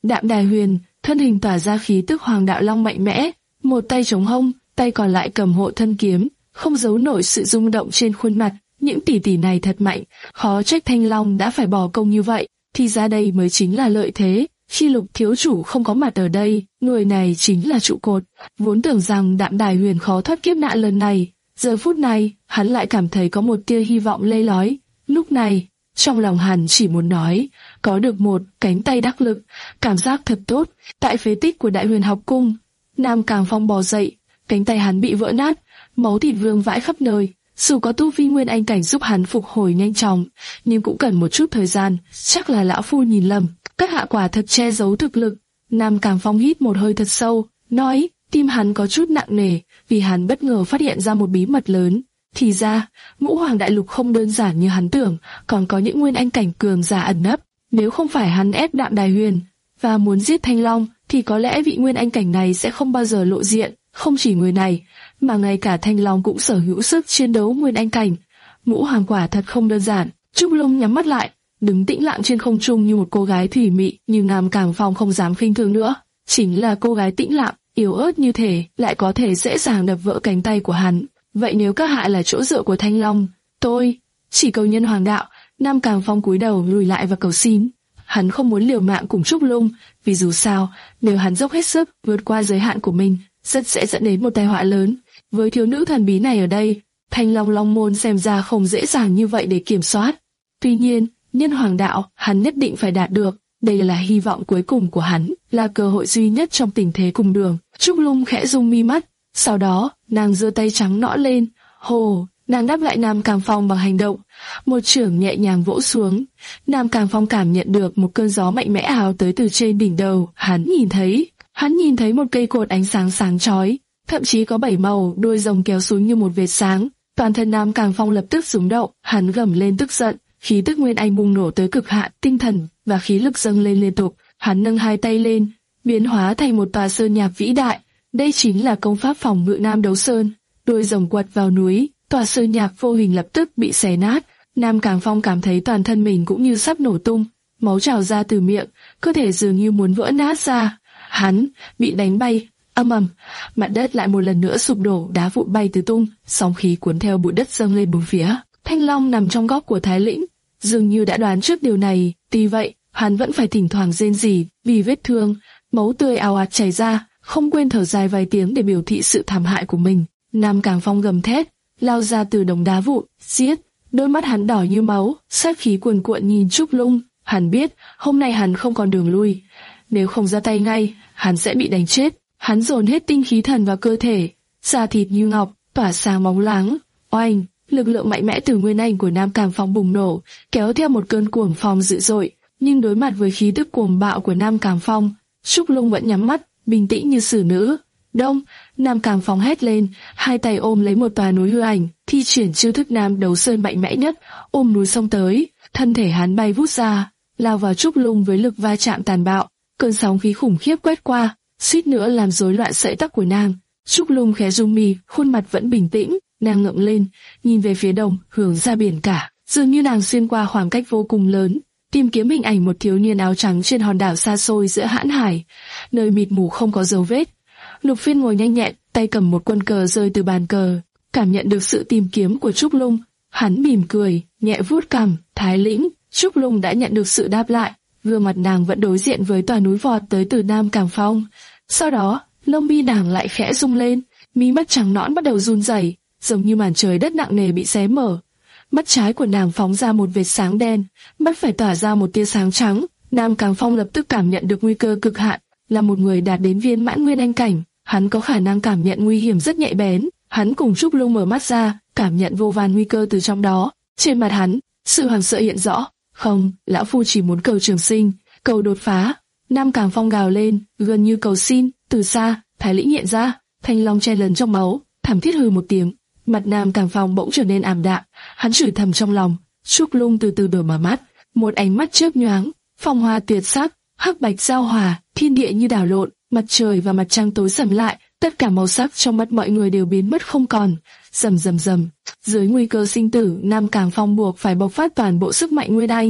Đạm Đài Huyền, thân hình tỏa ra khí tức Hoàng Đạo Long mạnh mẽ, một tay chống hông, tay còn lại cầm hộ thân kiếm, không giấu nổi sự rung động trên khuôn mặt. Những tỷ tỷ này thật mạnh, khó trách Thanh Long đã phải bỏ công như vậy, thì ra đây mới chính là lợi thế. Khi Lục thiếu chủ không có mặt ở đây, người này chính là trụ cột. Vốn tưởng rằng Đạm Đài Huyền khó thoát kiếp nạn lần này, giờ phút này, hắn lại cảm thấy có một tia hy vọng lây lói. Lúc này, trong lòng hắn chỉ muốn nói, có được một cánh tay đắc lực, cảm giác thật tốt. Tại phế tích của Đại Huyền học cung, Nam Càng Phong bò dậy, cánh tay hắn bị vỡ nát, máu thịt vương vãi khắp nơi. Dù có tu vi nguyên anh cảnh giúp hắn phục hồi nhanh chóng, nhưng cũng cần một chút thời gian, chắc là lão phu nhìn lầm. Các hạ quả thật che giấu thực lực. Nam Càng Phong hít một hơi thật sâu, nói, tim hắn có chút nặng nề, vì hắn bất ngờ phát hiện ra một bí mật lớn. Thì ra, Ngũ Hoàng Đại Lục không đơn giản như hắn tưởng, còn có những nguyên anh cảnh cường giả ẩn nấp. Nếu không phải hắn ép Đạm Đài Huyền và muốn giết Thanh Long, thì có lẽ vị nguyên anh cảnh này sẽ không bao giờ lộ diện. Không chỉ người này, mà ngay cả Thanh Long cũng sở hữu sức chiến đấu nguyên anh cảnh. Ngũ Hoàng quả thật không đơn giản. Trúc Long nhắm mắt lại, đứng tĩnh lặng trên không trung như một cô gái thủy mị, nhưng Nam Càng Phong không dám khinh thường nữa. Chính là cô gái tĩnh lặng, yếu ớt như thể lại có thể dễ dàng đập vỡ cánh tay của hắn. Vậy nếu các hạ là chỗ dựa của Thanh Long, tôi chỉ cầu nhân hoàng đạo. Nam Càng Phong cúi đầu lùi lại và cầu xin. Hắn không muốn liều mạng cùng Trúc Long, vì dù sao, nếu hắn dốc hết sức vượt qua giới hạn của mình, rất sẽ dẫn đến một tai họa lớn. Với thiếu nữ thần bí này ở đây, Thanh Long Long môn xem ra không dễ dàng như vậy để kiểm soát. Tuy nhiên, nhân hoàng đạo, hắn nhất định phải đạt được. Đây là hy vọng cuối cùng của hắn, là cơ hội duy nhất trong tình thế cùng đường. Trúc Long khẽ rung mi mắt, sau đó, nàng giơ tay trắng nõn lên. Hồ, nàng đáp lại Nam Càng Phong bằng hành động. Một chưởng nhẹ nhàng vỗ xuống. Nam Càng Phong cảm nhận được một cơn gió mạnh mẽ ào tới từ trên đỉnh đầu. Hắn nhìn thấy, hắn nhìn thấy một cây cột ánh sáng sáng chói, thậm chí có bảy màu đuôi rồng kéo xuống như một vệt sáng. Toàn thân Nam Càng Phong lập tức rung động, hắn gầm lên tức giận, khí tức nguyên anh bùng nổ tới cực hạn, tinh thần và khí lực dâng lên liên tục. Hắn nâng hai tay lên, biến hóa thành một tòa sơn nhạc vĩ đại. Đây chính là công pháp phòng ngự Nam Đấu Sơn. Đuôi rồng quật vào núi, tòa sơn nhạc vô hình lập tức bị xé nát. Nam Càng Phong cảm thấy toàn thân mình cũng như sắp nổ tung, máu trào ra từ miệng, cơ thể dường như muốn vỡ nát ra. Hắn bị đánh bay, âm ầm, mặt đất lại một lần nữa sụp đổ, đá vụn bay tứ tung, sóng khí cuốn theo bụi đất dâng lên bốn phía. Thanh Long nằm trong góc của Thái Lĩnh, dường như đã đoán trước điều này, tuy vậy, hắn vẫn phải thỉnh thoảng rên rỉ vì vết thương, máu tươi ào ạt chảy ra, không quên thở dài vài tiếng để biểu thị sự thảm hại của mình. Nam Càng Phong gầm thét, lao ra từ đống đá vụn, giết. Đôi mắt hắn đỏ như máu, sát khí cuồn cuộn nhìn Trúc Long. Hắn biết, hôm nay hắn không còn đường lui. Nếu không ra tay ngay, hắn sẽ bị đánh chết. Hắn dồn hết tinh khí thần vào cơ thể, da thịt như ngọc, tỏa sáng bóng láng. Oanh, lực lượng mạnh mẽ từ nguyên anh của Nam Càng Phong bùng nổ, kéo theo một cơn cuồng phong dữ dội. Nhưng đối mặt với khí tức cuồng bạo của Nam Càng Phong, Trúc Long vẫn nhắm mắt, bình tĩnh như xử nữ. Đông, Nam Càng Phong hét lên, hai tay ôm lấy một tòa núi hư ảnh, thi triển chiêu thức Nam Đấu Sơn mạnh mẽ nhất, ôm núi xông tới. Thân thể hắn bay vút ra, lao vào Trúc Long với lực va chạm tàn bạo, cơn sóng khí khủng khiếp quét qua, suýt nữa làm rối loạn sợi tóc của nàng. Trúc Long khẽ rung mi, khuôn mặt vẫn bình tĩnh, nàng ngẩng lên, nhìn về phía đông, hướng ra biển cả, dường như nàng xuyên qua khoảng cách vô cùng lớn, tìm kiếm hình ảnh một thiếu niên áo trắng trên hòn đảo xa xôi giữa hãn hải, nơi mịt mù không có dấu vết. Lục Phiên ngồi nhanh nhẹn, tay cầm một quân cờ rơi từ bàn cờ, cảm nhận được sự tìm kiếm của Trúc Long, hắn mỉm cười, nhẹ vuốt cằm. Thái Lĩnh. Trúc Long đã nhận được sự đáp lại, gương mặt nàng vẫn đối diện với tòa núi vọt tới từ Nam Càng Phong. Sau đó, lông mi nàng lại khẽ rung lên, mí mắt trắng nõn bắt đầu run rẩy, giống như màn trời đất nặng nề bị xé mở. Mắt trái của nàng phóng ra một vệt sáng đen, mắt phải tỏa ra một tia sáng trắng. Nam Càng Phong lập tức cảm nhận được nguy cơ cực hạn. Là một người đạt đến viên mãn nguyên anh cảnh, hắn có khả năng cảm nhận nguy hiểm rất nhạy bén. Hắn cùng Trúc Long mở mắt ra, cảm nhận vô vàn nguy cơ từ trong đó. Trên mặt hắn, sự hoảng sợ hiện rõ. Không, lão phu chỉ muốn cầu trường sinh, cầu đột phá. Nam Càng Phong gào lên, gần như cầu xin. Từ xa, Thái Lĩnh hiện ra, thanh long chen lấn trong máu, thảm thiết hừ một tiếng. Mặt Nam Càng Phong bỗng trở nên ảm đạm, hắn chửi thầm trong lòng. Trúc Long từ từ đổi mở mắt, một ánh mắt chớp nhoáng, phong hoa tuyệt sắc, hắc bạch giao hòa, thiên địa như đảo lộn, mặt trời và mặt trăng tối sầm lại, tất cả màu sắc trong mắt mọi người đều biến mất không còn. Rầm rầm rầm, dưới nguy cơ sinh tử, Nam Càng Phong buộc phải bộc phát toàn bộ sức mạnh nguyên anh.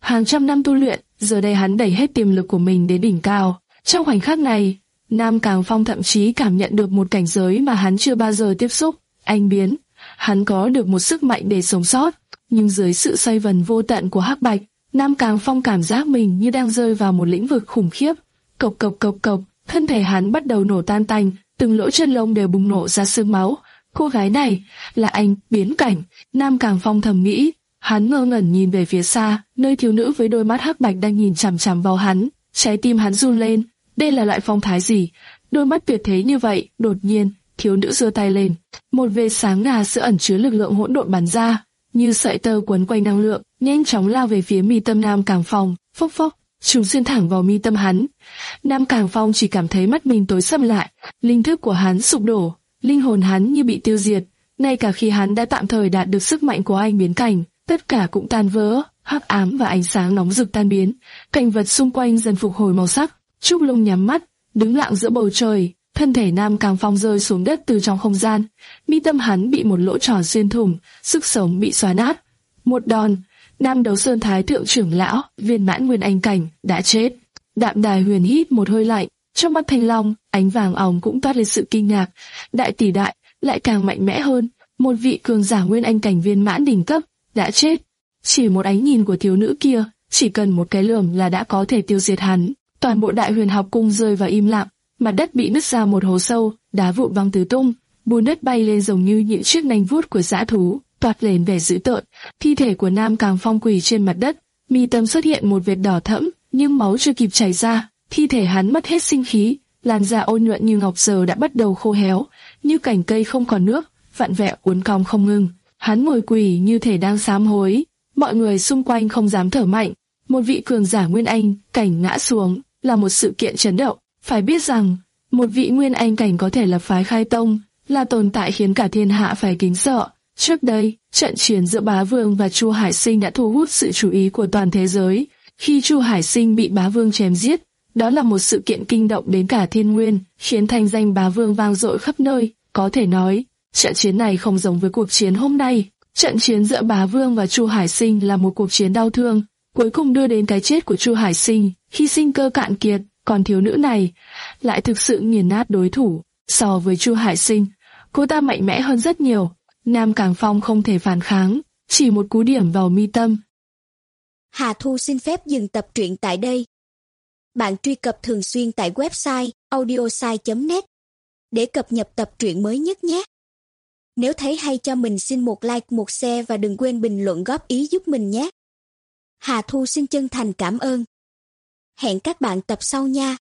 Hàng trăm năm tu luyện, giờ đây hắn đẩy hết tiềm lực của mình đến đỉnh cao. Trong khoảnh khắc này, Nam Càng Phong thậm chí cảm nhận được một cảnh giới mà hắn chưa bao giờ tiếp xúc. Anh biến, hắn có được một sức mạnh để sống sót, nhưng dưới sự xoay vần vô tận của hắc bạch, Nam Càng Phong cảm giác mình như đang rơi vào một lĩnh vực khủng khiếp. Cộc cộc cộc cộc, thân thể hắn bắt đầu nổ tan tành, từng lỗ chân lông đều bùng nổ ra sương máu. Cô gái này là anh biến cảnh. Nam Càng Phong thầm nghĩ. Hắn ngơ ngẩn nhìn về phía xa, nơi thiếu nữ với đôi mắt hắc bạch đang nhìn chằm chằm vào hắn. Trái tim hắn run lên. Đây là loại phong thái gì? Đôi mắt tuyệt thế như vậy. Đột nhiên, thiếu nữ giơ tay lên, một vệt sáng ngà sữa ẩn chứa lực lượng hỗn độn bắn ra, như sợi tơ quấn quanh năng lượng, nhanh chóng lao về phía mi tâm Nam Càng Phong. Phốc phốc, chúng xuyên thẳng vào mi tâm hắn. Nam Càng Phong chỉ cảm thấy mắt mình tối sầm lại, linh thức của hắn sụp đổ, linh hồn hắn như bị tiêu diệt. Ngay cả khi hắn đã tạm thời đạt được sức mạnh của anh biến cảnh, tất cả cũng tan vỡ, hắc ám và ánh sáng nóng rực tan biến, cảnh vật xung quanh dần phục hồi màu sắc. Trúc Lung nhắm mắt, đứng lặng giữa bầu trời, thân thể Nam Càng Phong rơi xuống đất từ trong không gian, mi tâm hắn bị một lỗ tròn xuyên thủng, sức sống bị xóa nát. Một đòn, Nam Đấu Sơn Thái thượng trưởng lão, viên mãn nguyên anh cảnh, đã chết. Đạm Đài Huyền hít một hơi lạnh, trong mắt Thanh Long, ánh vàng óng cũng toát lên sự kinh ngạc. Đại tỷ đại lại càng mạnh mẽ hơn, một vị cường giả nguyên anh cảnh viên mãn đỉnh cấp đã chết. Chỉ một ánh nhìn của thiếu nữ kia, chỉ cần một cái lườm là đã có thể tiêu diệt hắn. Toàn bộ Đại Huyền học cung rơi vào im lặng, mặt đất bị nứt ra một hố sâu, đá vụn văng tứ tung, bùn đất bay lên giống như những chiếc nanh vuốt của dã thú, toát lên vẻ dữ tợn. Thi thể của Nam Càng Phong quỳ trên mặt đất, mi tâm xuất hiện một vệt đỏ thẫm, nhưng máu chưa kịp chảy ra, thi thể hắn mất hết sinh khí, làn da ôn nhuận như ngọc giờ đã bắt đầu khô héo, như cành cây không còn nước, vặn vẹo uốn cong không ngừng. Hắn ngồi quỳ như thể đang sám hối, mọi người xung quanh không dám thở mạnh. Một vị cường giả nguyên anh cảnh ngã xuống là một sự kiện chấn động. Phải biết rằng, một vị nguyên anh cảnh có thể lập phái khai tông, là tồn tại khiến cả thiên hạ phải kính sợ. Trước đây, trận chiến giữa Bá Vương và Chu Hải Sinh đã thu hút sự chú ý của toàn thế giới. Khi Chu Hải Sinh bị Bá Vương chém giết, đó là một sự kiện kinh động đến cả thiên nguyên, khiến thanh danh Bá Vương vang dội khắp nơi. Có thể nói, trận chiến này không giống với cuộc chiến hôm nay. Trận chiến giữa Bá Vương và Chu Hải Sinh là một cuộc chiến đau thương, cuối cùng đưa đến cái chết của Chu Hải Sinh khi sinh cơ cạn kiệt. Còn thiếu nữ này lại thực sự nghiền nát đối thủ. So với Chu Hải Sinh, cô ta mạnh mẽ hơn rất nhiều. Nam Càng Phong không thể phản kháng, chỉ một cú điểm vào mi tâm. Hà Thu xin phép dừng tập truyện tại đây. Bạn truy cập thường xuyên tại website audiosai chấm net để cập nhật tập truyện mới nhất nhé. Nếu thấy hay cho mình xin một like, một share và đừng quên bình luận góp ý giúp mình nhé. Hà Thu xin chân thành cảm ơn. Hẹn các bạn tập sau nha.